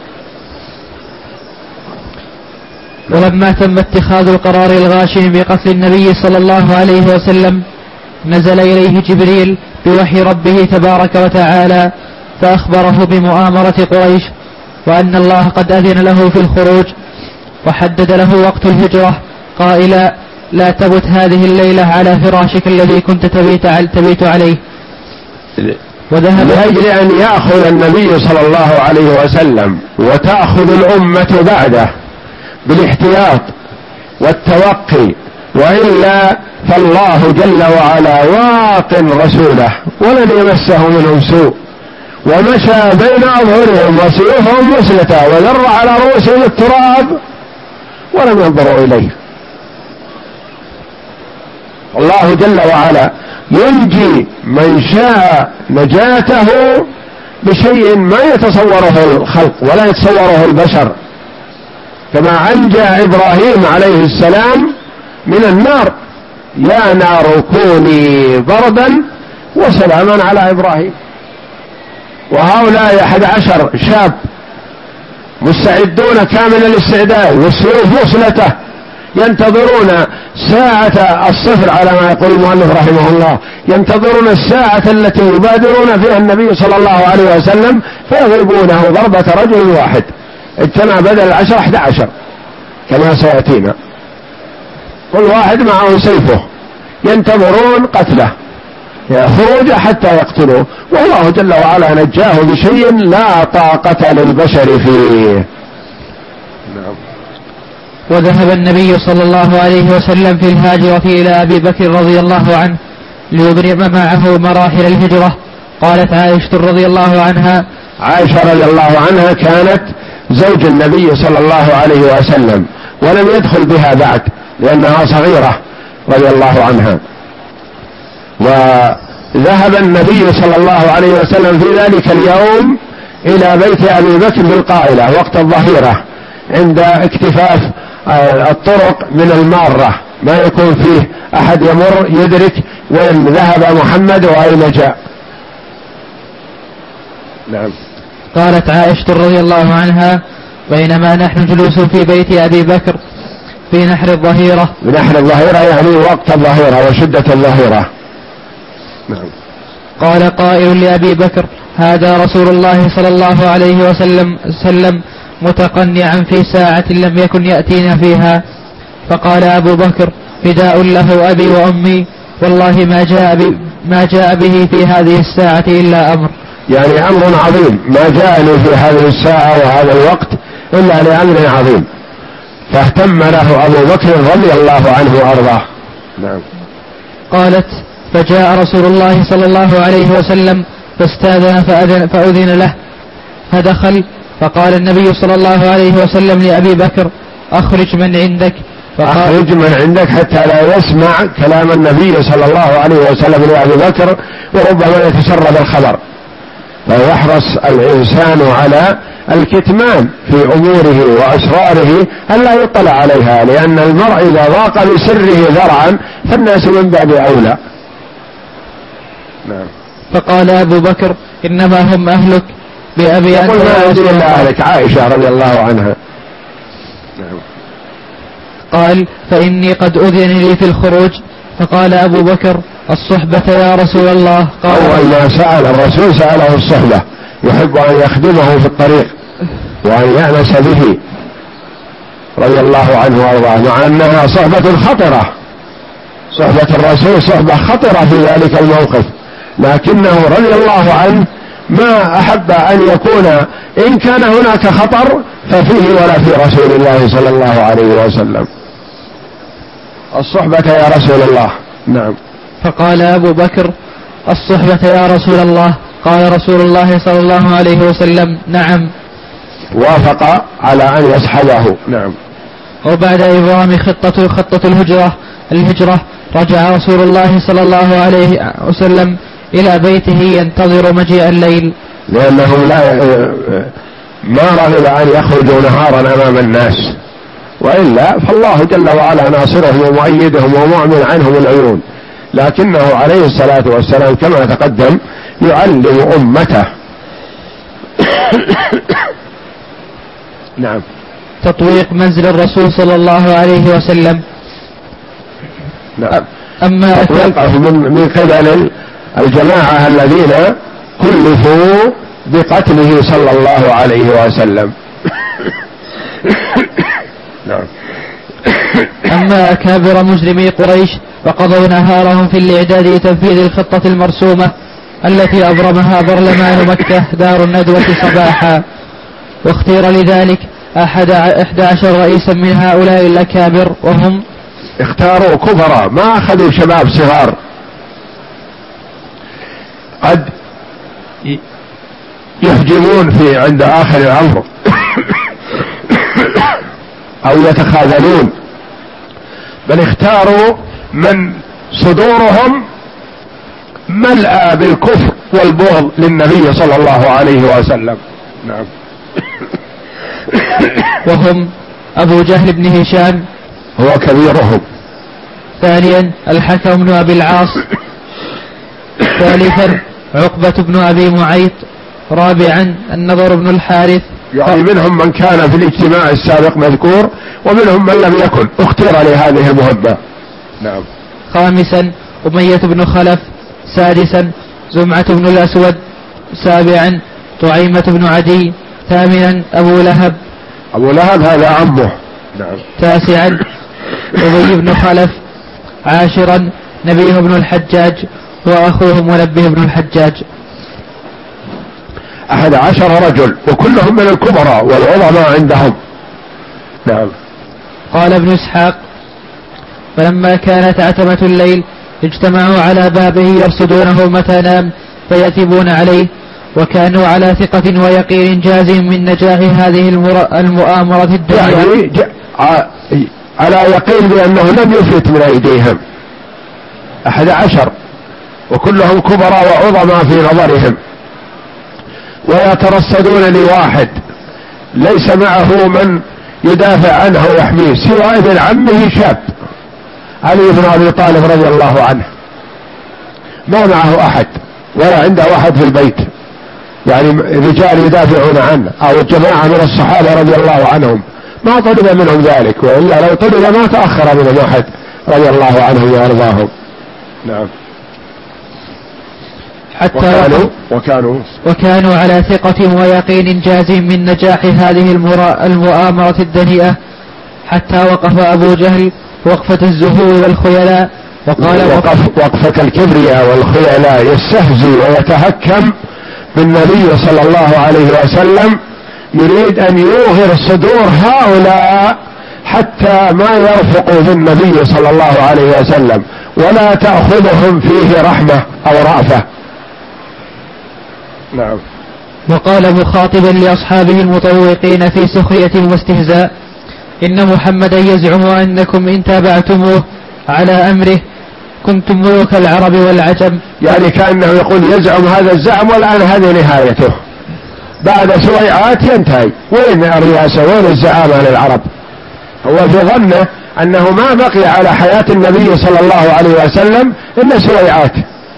ولما تم اتخاذ القرار الغاشم بقتل النبي صلى الله عليه وسلم نزل إليه جبريل بوحي ربه تبارك وتعالى فأخبره بمؤامرة قريش وأن الله قد أذن له في الخروج، وحدد له وقت الهجرة قائلا: لا تبت هذه الليلة على فراشك الذي كنت تبيت, تبيت عليه. وذهب لأجل أن يأخذ النبي صلى الله عليه وسلم وتأخذ الأمة بعده بالاحتياط والتوقي، وإلا فالله جل وعلا واق رسوله ولن يمسه منهم سوء، ومشى بين أظهرهم وسيوفهم مسلتا وذر على رؤوسهم التراب ولم ينظروا إليه. الله جل وعلا ينجي من شاء نجاته بشيء ما يتصوره الخلق ولا يتصوره البشر، كما أنجى إبراهيم عليه السلام من النار: يا نار كوني بردا وسلاما على إبراهيم. وهؤلاء أحد عشر شاب مستعدون كامل الاستعداد والسيوف مسلته ينتظرون ساعة الصفر على ما يقول المؤلف رحمه الله، ينتظرون الساعة التي يبادرون فيها النبي صلى الله عليه وسلم فيضربونه ضربة رجل واحد، اجتمع بدل العشر احد عشر كما سيأتينا، كل واحد معه سيفه، ينتظرون قتله خروجه حتى يقتلوه، والله جل وعلا نجاه بشيء لا طاقة للبشر فيه. نعم. وذهب النبي صلى الله عليه وسلم في الهاجرة إلى أبي بكر رضي الله عنه ليبرم معه مراحل الهجرة. قالت عائشة رضي الله عنها: عائشة رضي الله عنها كانت زوج النبي صلى الله عليه وسلم ولم يدخل بها بعد لأنها صغيرة رضي الله عنها، وذهب النبي صلى الله عليه وسلم في ذلك اليوم إلى بيت أبي بكر بالقائلة وقت الظهيرة عند اكتفاف الطرق من المارة، ما يكون فيه أحد يمر يدرك وين ذهب محمد وأين جاء. نعم. قالت عائشة رضي الله عنها: بينما نحن جلوس في بيت أبي بكر في نحر الظهيرة. نحر الظهيرة يعني وقت الظهيرة وشدة الظهيرة. نعم. قال قائل لأبي بكر: هذا رسول الله صلى الله عليه وسلم سلم متقنعا في ساعة لم يكن يأتينا فيها. فقال أبو بكر: فداء له أبي وأمي، والله ما جاء, ما جاء به في هذه الساعة إلا أمر، يعني أمر عظيم، ما جاءني في هذه الساعة وهذا الوقت إلا لأمر عظيم، فاهتم له أبو بكر رضي الله عنه وأرضاه. نعم. قالت: فجاء رسول الله صلى الله عليه وسلم فاستاذن فأذن, فأذن له فدخل، فقال النبي صلى الله عليه وسلم لأبي بكر: أخرج من عندك. أخرج من عندك حتى لا يسمع كلام النبي صلى الله عليه وسلم لأبي بكر، وربما يتسرب الخبر، فيحرص الإنسان على الكتمان في أموره وأسراره ألا يطلع عليها، لأن المرء إذا ضاق بسره ذرعا فالناس من باب أولى. نعم. فقال أبو بكر: إنما هم أهلك بأبي أنت وأمي. أهلك عائشة رضي الله عنها. نعم. قال: فإني قد أذن لي في الخروج. فقال أبو بكر: الصحبة يا رسول الله. قال: أول ما سأل الرسول سأله الصحبة، يحب أن يخدمه في الطريق وأن يأنس به رضي الله عنه وأرضاه، مع أنها صحبة خطرة، صحبة الرسول صحبة خطرة في ذلك الموقف، لكنه رضي الله عنه ما أحب أن يكون إن كان هناك خطر ففيه ولا في رسول الله صلى الله عليه وسلم. الصحبة يا رسول الله. نعم. فقال أبو بكر: الصحبة يا رسول الله. قال رسول الله صلى الله عليه وسلم: نعم. وافق على أن يصحبه. نعم. وبعد إبرام خطة خطة الهجرة الهجرة رجع رسول الله صلى الله عليه وسلم إلى بيته ينتظر مجيء الليل، لأنه لا ما رغب أن يخرجوا نهارا أمام الناس، وإلا فالله جل وعلا ناصرهم ومؤيدهم ومؤمن عنهم العيون، لكنه عليه الصلاة والسلام كما تقدم يعلم أمته. نعم. تطويق منزل الرسول صلى الله عليه وسلم. نعم. أما تطويقه من قبل الجماعة الذين كلفوا بقتله صلى الله عليه وسلم. نعم. أما أكابر مجرمي قريش فقضوا نهارهم في الإعداد لتنفيذ الخطة المرسومة التي أبرمها برلمان مكة دار الندوة صباحا، واختير لذلك أحد إحدى عشر رئيسا من هؤلاء الأكابر، وهم اختاروا كبراء، ما أخذوا شباب صغار قد يهجمون في عند آخر الأمر أو يتخاذلون، بل اختاروا من صدورهم ملأى بالكفر والبغض للنبي صلى الله عليه وسلم. نعم. وهم أبو جهل بن هشام هو كبيرهم، ثانيا الحكم بن أبي العاص، ثالثا عقبة بن أبي معيط، رابعا النضر بن الحارث. يعني منهم من كان في الاجتماع السابق مذكور، ومنهم من لم يكن اختير لهذه المهمة. نعم. خامسا أمية بن خلف، سادسا زمعة بن الأسود، سابعا طعيمة بن عدي، ثامنا أبو لهب. أبو لهب هذا عمه. نعم. تاسعا أبي بن خلف، عاشرا نبيه بن الحجاج وأخوه منبه بن الحجاج. أحد عشر رجل وكلهم من الكبراء والعظماء عندهم. نعم. قال ابن إسحاق: فلما كانت عتمة الليل اجتمعوا على بابه يرصدونه متى نام فيأتبون عليه، وكانوا على ثقة ويقين جازم من نجاح هذه المؤامرة الدنيا، يعني على يقين بأنه لم يفلت من أيديهم. أحد عشر وكلهم كبراء وعظماء في نظرهم، ويترصدون لواحد ليس معه من يدافع عنه ويحميه سوى ابن عمه شاب علي بن أبي طالب رضي الله عنه، ما معه أحد ولا عنده أحد في البيت، يعني رجال يدافعون عنه أو جماعة من الصحابة رضي الله عنهم، ما طلب منهم ذلك، وإلا لو طلب ما تأخر منهم أحد رضي الله عنهم وأرضاهم. نعم. حتى وكانوا, وكانوا وكانوا على ثقة ويقين جازم من نجاح هذه المؤامرة الدنيئة، حتى وقف أبو جهل وقفة الزهور والخيلاء وقال: وقف وقفة الكبرياء والخيلاء، يستهزئ ويتهكم بالنبي صلى الله عليه وسلم، يريد أن يوغر صدور هؤلاء حتى ما يرفقوا في النبي صلى الله عليه وسلم ولا تأخذهم فيه رحمة أو رأفة. نعم. وقال مخاطبا لأصحابه المطوقين في سخرية واستهزاء: إن محمدا يزعم أنكم إن تابعتموه على أمره كنتم ملوك العرب والعجم. يعني كأنه يقول يزعم هذا الزعم والآن هذه نهايته، بعد سويعات ينتهي. وين الرئاسة وين الزعامة للعرب؟ هو في ظنه أنه ما بقي على حياة النبي صلى الله عليه وسلم إلا سويعات،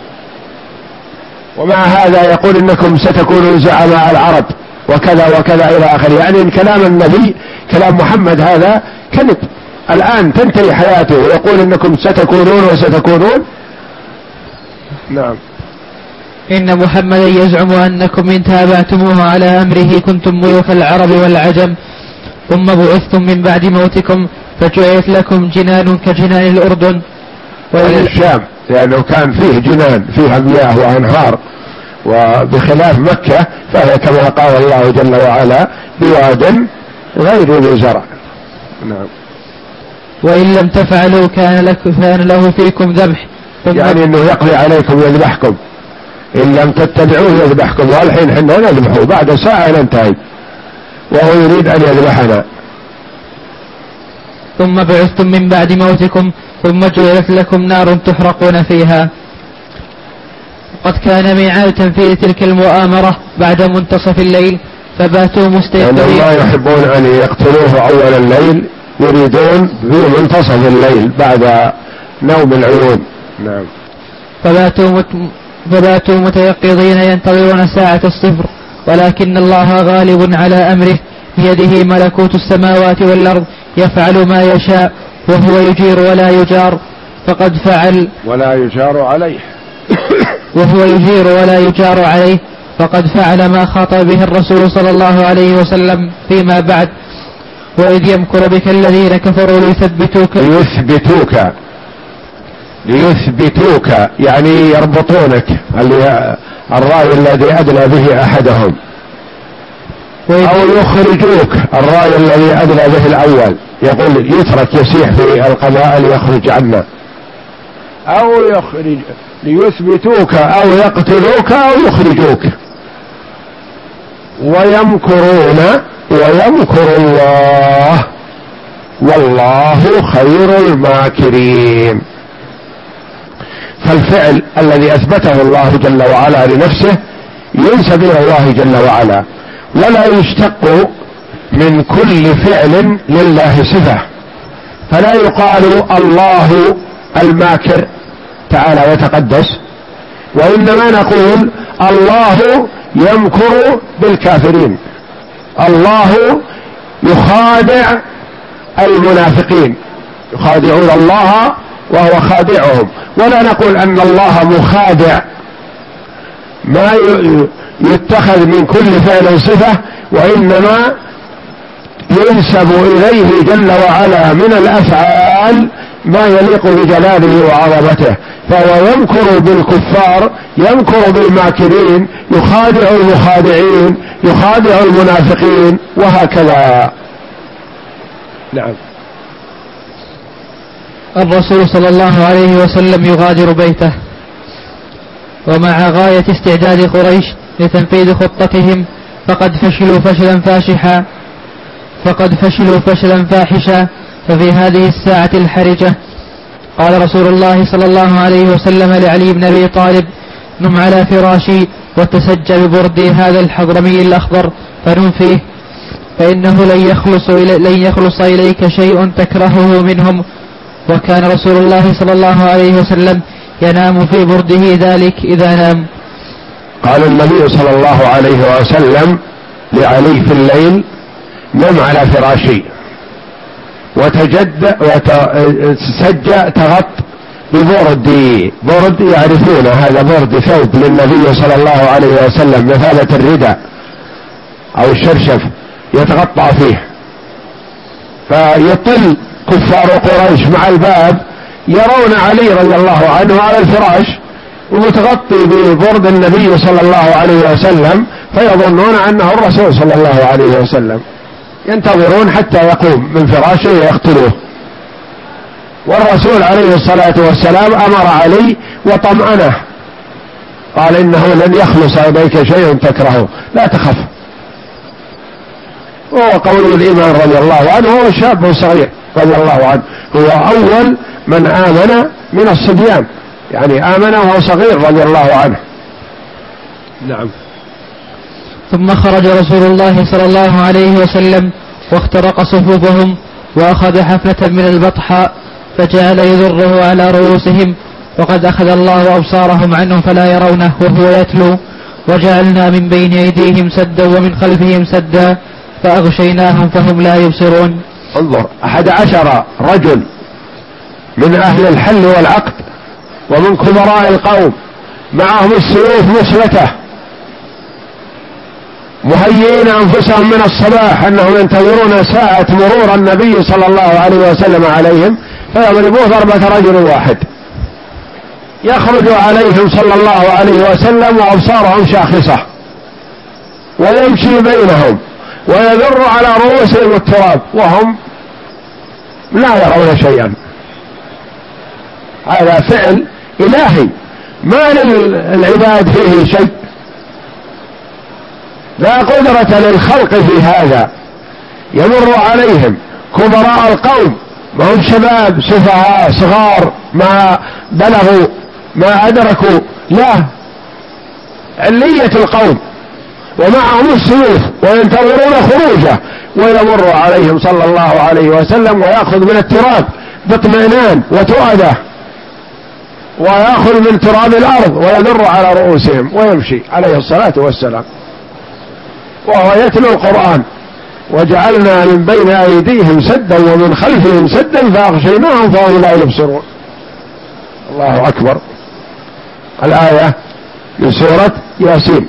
ومع هذا يقول إنكم ستكونوا زعماء العرب وكذا وكذا إلى آخره. يعني كلام النبي كلام محمد هذا كذب، الآن تنتهي حياته ويقول إنكم ستكونون وستكونون. نعم. إن محمدا يزعم أنكم إن تابعتموه على أمره كنتم ملوك العرب والعجم، ثم بعثتم من بعد موتكم فجعلت لكم جنان كجنان الأردن والشام، لأنه كان فيه جنان فيها مياه وأنهار، وبخلاف مكة فهي كما قال الله جل وعلا بواد غير ذي زرع. نعم. وإن لم تفعلوا كان, لك كان له فيكم ذبح، يعني أنه يقضي عليكم يذبحكم، إن لم تتبعوه يذبحكم، والحين حنا نذبحه بعد ساعة ننتهي وهو يريد أن يذبحنا. ثم بعثتم من بعد موتكم ثم جعلت لكم نار تحرقون فيها. قد كان ميعاد تنفيذ تلك المؤامرة بعد منتصف الليل فباتوا مستيقظين. لا يحبون أن يقتلوه أول الليل، يريدون في منتصف الليل بعد نوم العيون. نعم. فباتوا, مت... فباتوا متيقظين ينتظرون ساعة الصفر، ولكن الله غالب على أمره، بيده ملكوت السماوات والأرض، يفعل ما يشاء وهو يجير ولا يجار، فقد فعل ولا يجار عليه وهو يجير ولا يجار عليه فقد فعل ما خاطب به الرسول صلى الله عليه وسلم فيما بعد: وإذ يمكر بك الذين كفروا ليثبتوك ليثبتوك ليثبتوك يعني يربطونك، الرأي الذي أدلى به أحدهم، أو يخرجوك، الرأي الذي أدلى به الأول، يقول يترك يسيح في القبائل يخرج عنا، أو يخرج ليثبتوك أو يقتلوك أو يخرجوك. ويمكرون ويمكر الله والله خير الماكرين. فالفعل الذي أثبته الله جل وعلا لنفسه ينسب إلى الله جل وعلا، ولا يشتق من كل فعل لله صفة، فلا يقال الله الماكر تعالى وتقدس، وإنما نقول الله يمكر بالكافرين، الله يخادع المنافقين، يخادعون الله وهو خادعهم، ولا نقول أن الله مخادع، ما يتخذ من كل فعل صفة، وإنما ينسب إليه جل وعلا من الأفعال ما يليق بجلاله وعظمته، فهو يمكر بالكفار، يمكر بالماكرين، يخادع المخادعين، يخادع المنافقين، وهكذا. نعم. الرسول صلى الله عليه وسلم يغادر بيته، ومع غاية استعداد قريش لتنفيذ خطتهم فقد فشلوا فشلا فاشحا فقد فشلوا فشلا فاحشا ففي هذه الساعة الحرجة قال رسول الله صلى الله عليه وسلم لعلي بن أبي طالب: نم على فراشي وتسج ببردي هذا الحضرمي الأخضر فنم فيه، فإنه لن يخلص, إلي لن يخلص إليك شيء تكرهه منهم. وكان رسول الله صلى الله عليه وسلم ينام في برده ذلك إذا نام. قال النبي صلى الله عليه وسلم لعلي في الليل: نم على فراشي وتجد وتسجى تغط ببردي. برد يعرفون هذا برد ثوب للنبي صلى الله عليه وسلم مثابة الرداء أو الشرشف يتغطى فيه، فيطل كفار قريش مع الباب يرون علي رضي الله عنه على الفراش ومتغطي ببرد النبي صلى الله عليه وسلم، فيظنون أنه الرسول صلى الله عليه وسلم، ينتظرون حتى يقوم من فراشه ويقتلوه. والرسول عليه الصلاة والسلام أمر علي وطمأنه، قال: إنه لن يخلص إليك شيء تكرهه، لا تخف. وهو قول الإمام رضي الله عنه، هو شاب صغير رضي الله عنه، هو أول من آمن من الصبيان، يعني آمن وهو صغير رضي الله عنه. نعم. ثم خرج رسول الله صلى الله عليه وسلم واخترق صفوفهم وأخذ حفنة من البطحاء فجعل يذره على رؤوسهم، وقد أخذ الله أبصارهم عنه فلا يرونه وهو يتلو: وجعلنا من بين أيديهم سدا ومن خلفهم سدا فأغشيناهم فهم لا يبصرون. انظر، أحد عشر رجل من أهل الحل والعقد ومن كبراء القوم معهم السيوف مسلته، مهيئين أنفسهم من الصباح أنهم ينتظرون ساعة مرور النبي صلى الله عليه وسلم عليهم، فيضربوه ضربة رجل واحد، يخرج عليهم صلى الله عليه وسلم وأبصارهم شاخصة، ويمشي بينهم ويذر على رؤوسهم التراب وهم لا يرون شيئا. هذا فعل إلهي ما للعباد فيه شيء، لا قدرة للخلق في هذا. يمر عليهم كبراء القوم ما هم شباب سفهاء صغار ما بلغوا ما أدركوا، لا، علية القوم ومعهم السيوف وينتظرون خروجه، ويمر عليهم صلى الله عليه وسلم ويأخذ من التراب باطمئنان وتؤدة، ويأخذ من تراب الأرض ويمر على رؤوسهم ويمشي عليه الصلاة والسلام وهو يتلو القرآن. وجعلنا من بين أيديهم سدا ومن خلفهم سدا فأغشيناهم فهم لا يبصرون. الله أكبر. الآية من سورة ياسين.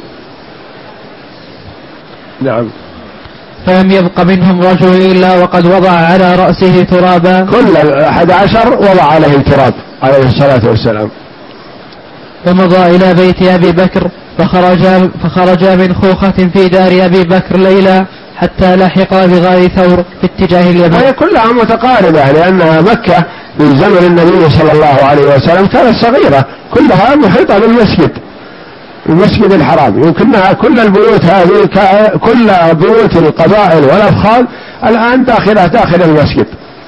نعم. فلم يبق منهم رجل إلا وقد وضع على رأسه ترابا. كل أحد عشر وضع عليه التراب عليه الصلاة والسلام. فمضى إلى بيت أبي بكر فخرجا, فخرجا من خوخة في دار أبي بكر ليلا حتى لحقا بغار ثور في اتجاه اليمن. وهي كلها متقاربة لأنها مكة في زمن النبي صلى الله عليه وسلم كانت صغيرة، كلها محيطة بالمسجد المسجد الحرام. يمكنها كل البيوت هذه كل بيوت القبائل والأفخاذ الآن داخلة داخل المسجد.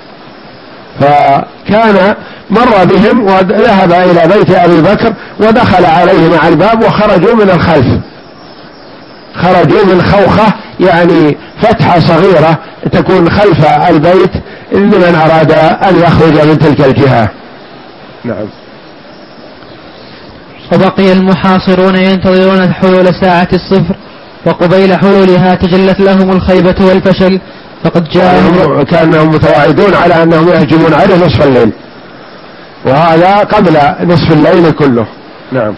فكان مر بهم وذهب إلى بيت أبي بكر ودخل عليه مع الباب وخرجوا من الخلف، خرجوا من خوخة يعني فتحة صغيرة تكون خلف البيت لمن أراد أن يخرج من تلك الجهة. نعم. وبقي المحاصرون ينتظرون حلول ساعة الصفر، وقبيل حلولها تجلت لهم الخيبة والفشل، فقد جاءهم كانهم متواعدون على أنهم يهجمون عليه نصف الليل، وهذا قبل نصف الليل كله. نعم.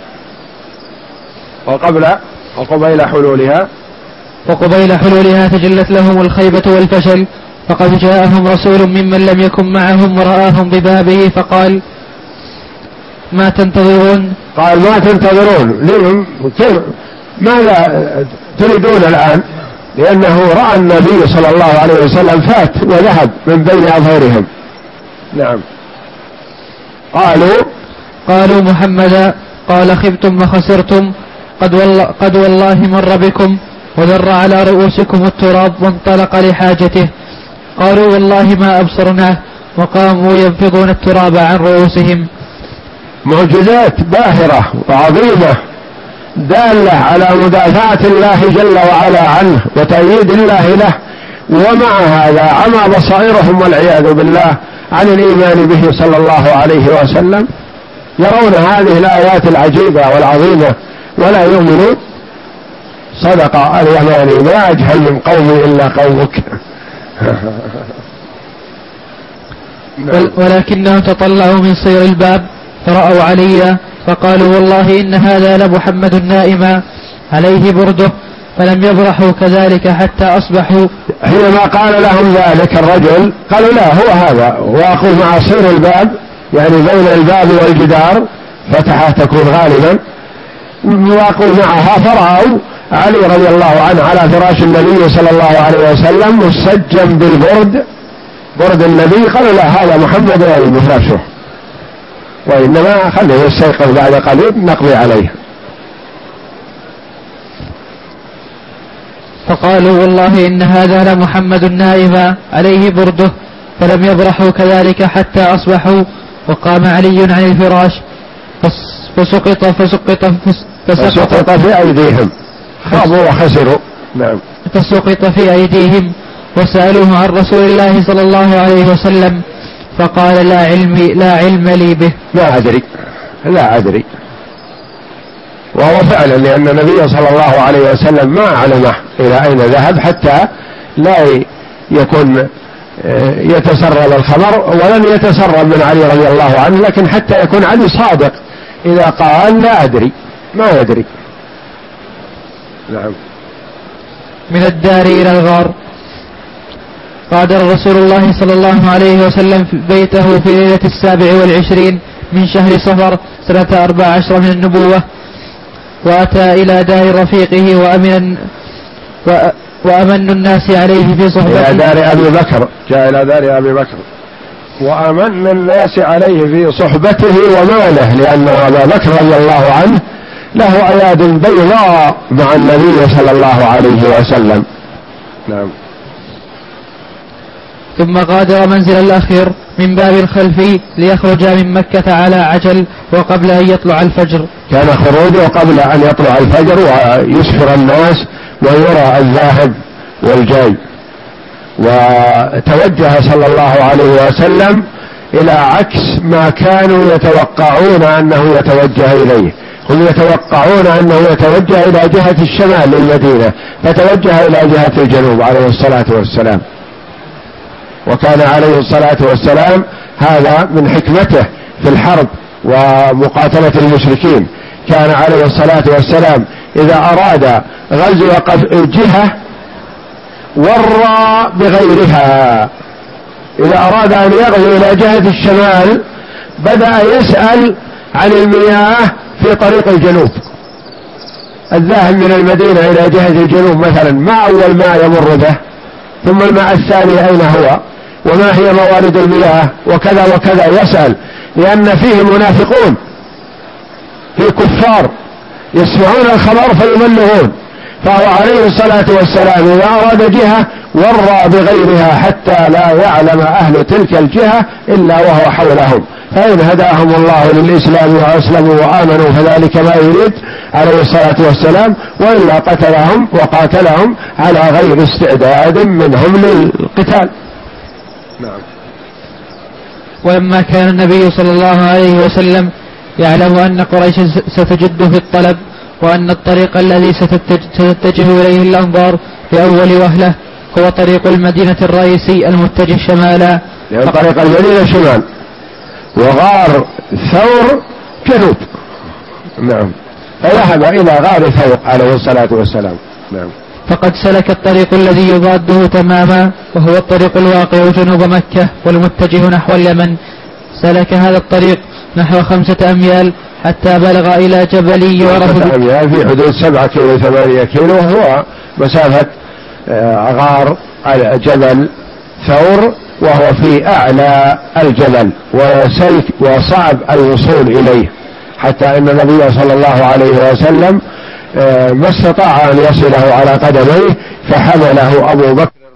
وقبل وقبيل حلولها وقبيل حلولها تجلت لهم الخيبة والفشل، فقد جاءهم رسول ممن لم يكن معهم ورآهم ببابه فقال ما تنتظرون؟ قال ما تنتظرون لهم كيف ماذا تريدون الآن؟ لأنه رأى النبي صلى الله عليه وسلم فات وذهب من بين أظهرهم. نعم. قالوا قالوا محمدا. قال خبتم وخسرتم، قد والله, قد والله مر بكم وذر على رؤوسكم التراب وانطلق لحاجته. قالوا والله ما أبصرناه، وقاموا ينفضون التراب عن رؤوسهم. معجزات باهرة وعظيمة دالة على مدافعة الله جل وعلا عنه وتأييد الله له، ومع هذا عمى بصائرهم والعياذ بالله عن الإيمان به صلى الله عليه وسلم، يرون هذه الآيات العجيبة والعظيمة ولا يؤمنون. صدق اليماني ما أجهل من قومي إلا قومك. ولكنهم تطلعوا من صير الباب فرأوا عليا فقالوا والله إن هذا لمحمد نائما عليه برده، فلم يبرحوا كذلك حتى أصبحوا. حينما قال لهم ذلك الرجل قالوا لا هو هذا، وأقول مع صير الباب يعني بين الباب والجدار فتحة تكون غالبا، وأقول معها فرأوا علي رضي الله عنه على فراش النبي صلى الله عليه وسلم مسجم بالبرد، برد النبي. قالوا لا هذا محمد ولا مفرشه، وإنما خليه يستيقظ بعد قليل نقضي عليه. فقالوا والله إن هذا لمحمد نائما عليه برده، فلم يبرحوا كذلك حتى أصبحوا. وقام علي عن الفراش فسقط فسقط فسقط في أيديهم، خابوا وخسروا. نعم. فسقط في أيديهم وسألوه عن رسول الله صلى الله عليه وسلم فقال لا علم لا علم لي به. لا أدري لا أدري وهو فعلا لأن النبي صلى الله عليه وسلم ما علمه إلى أين ذهب حتى لا يكون يتسرب الخبر، ولن يتسرب من علي رضي الله عنه، لكن حتى يكون علي صادق إذا قال لا أدري ما يدري. نعم. من الدار إلى الغار. غادر رسول الله صلى الله عليه وسلم بيته في ليلة السابع والعشرين من شهر صفر سنة أربع عشر من النبوة، وأتى إلى دار رفيقه وأمن وأمن الناس عليه في صحبته. إلى دار أبي بكر، جاء إلى دار أبي بكر وأمن الناس عليه في صحبته وماله، لأن أبا بكر رضي الله عنه له أياد بيضاء مع النبي صلى الله عليه وسلم. نعم. ثم غادر منزل الأخير من باب الخلفي ليخرج من مكة على عجل وقبل أن يطلع الفجر. كان خروجه قبل أن يطلع الفجر ويسفر الناس ويرى الذاهب والجاي. وتوجه صلى الله عليه وسلم إلى عكس ما كانوا يتوقعون أنه يتوجه إليه. هم يتوقعون أنه يتوجه إلى جهة الشمال للمدينة، فتوجه إلى جهة الجنوب عليه الصلاة والسلام. وكان عليه الصلاة والسلام هذا من حكمته في الحرب ومقاتلة المشركين. كان عليه الصلاة والسلام إذا أراد غزو جهة ورى بغيرها. إذا أراد أن يغزو إلى جهة الشمال بدأ يسأل عن المياه في طريق الجنوب. الذاهب من المدينة إلى جهة الجنوب مثلا، ما أول ماء يمر به، ثم الماء الثاني أين هو، وما هي موارد المياه، وكذا وكذا يسأل، لأن فيه منافقون، في كفار يسمعون الخبر فيبلغون. فهو عليه الصلاة والسلام إذا أراد جهة ورى بغيرها حتى لا يعلم أهل تلك الجهة إلا وهو حولهم، فإن هداهم الله للإسلام وأسلموا وآمنوا فذلك ما يريد عليه الصلاة والسلام، وإلا قتلهم وقاتلهم على غير استعداد منهم للقتال. نعم. ولما كان النبي صلى الله عليه وسلم يعلم أن قريش ستجد في الطلب، وأن الطريق الذي ستتجه إليه الأنظار في أول وهلة هو طريق المدينة الرئيسي المتجه شمالا، يعني طريق المدينة شمال وغار ثور جنوب. نعم. فذهب إلى غار ثور عليه الصلاة والسلام. نعم. فقد سلك الطريق الذي يضاده تماما، وهو الطريق الواقع جنوب مكة والمتجه نحو اليمن. سلك هذا الطريق نحو خمسة أميال حتى بلغ إلى جبل يعرف خمسة أميال في حدود سبعة كيلو ثمانية كيلو، وهو مسافة غار جبل ثور، وهو في أعلى الجبل وسلك وصعب الوصول إليه، حتى أن النبي صلى الله عليه وسلم ما استطاع أن يصله على قدميه، فحمله أبو بكر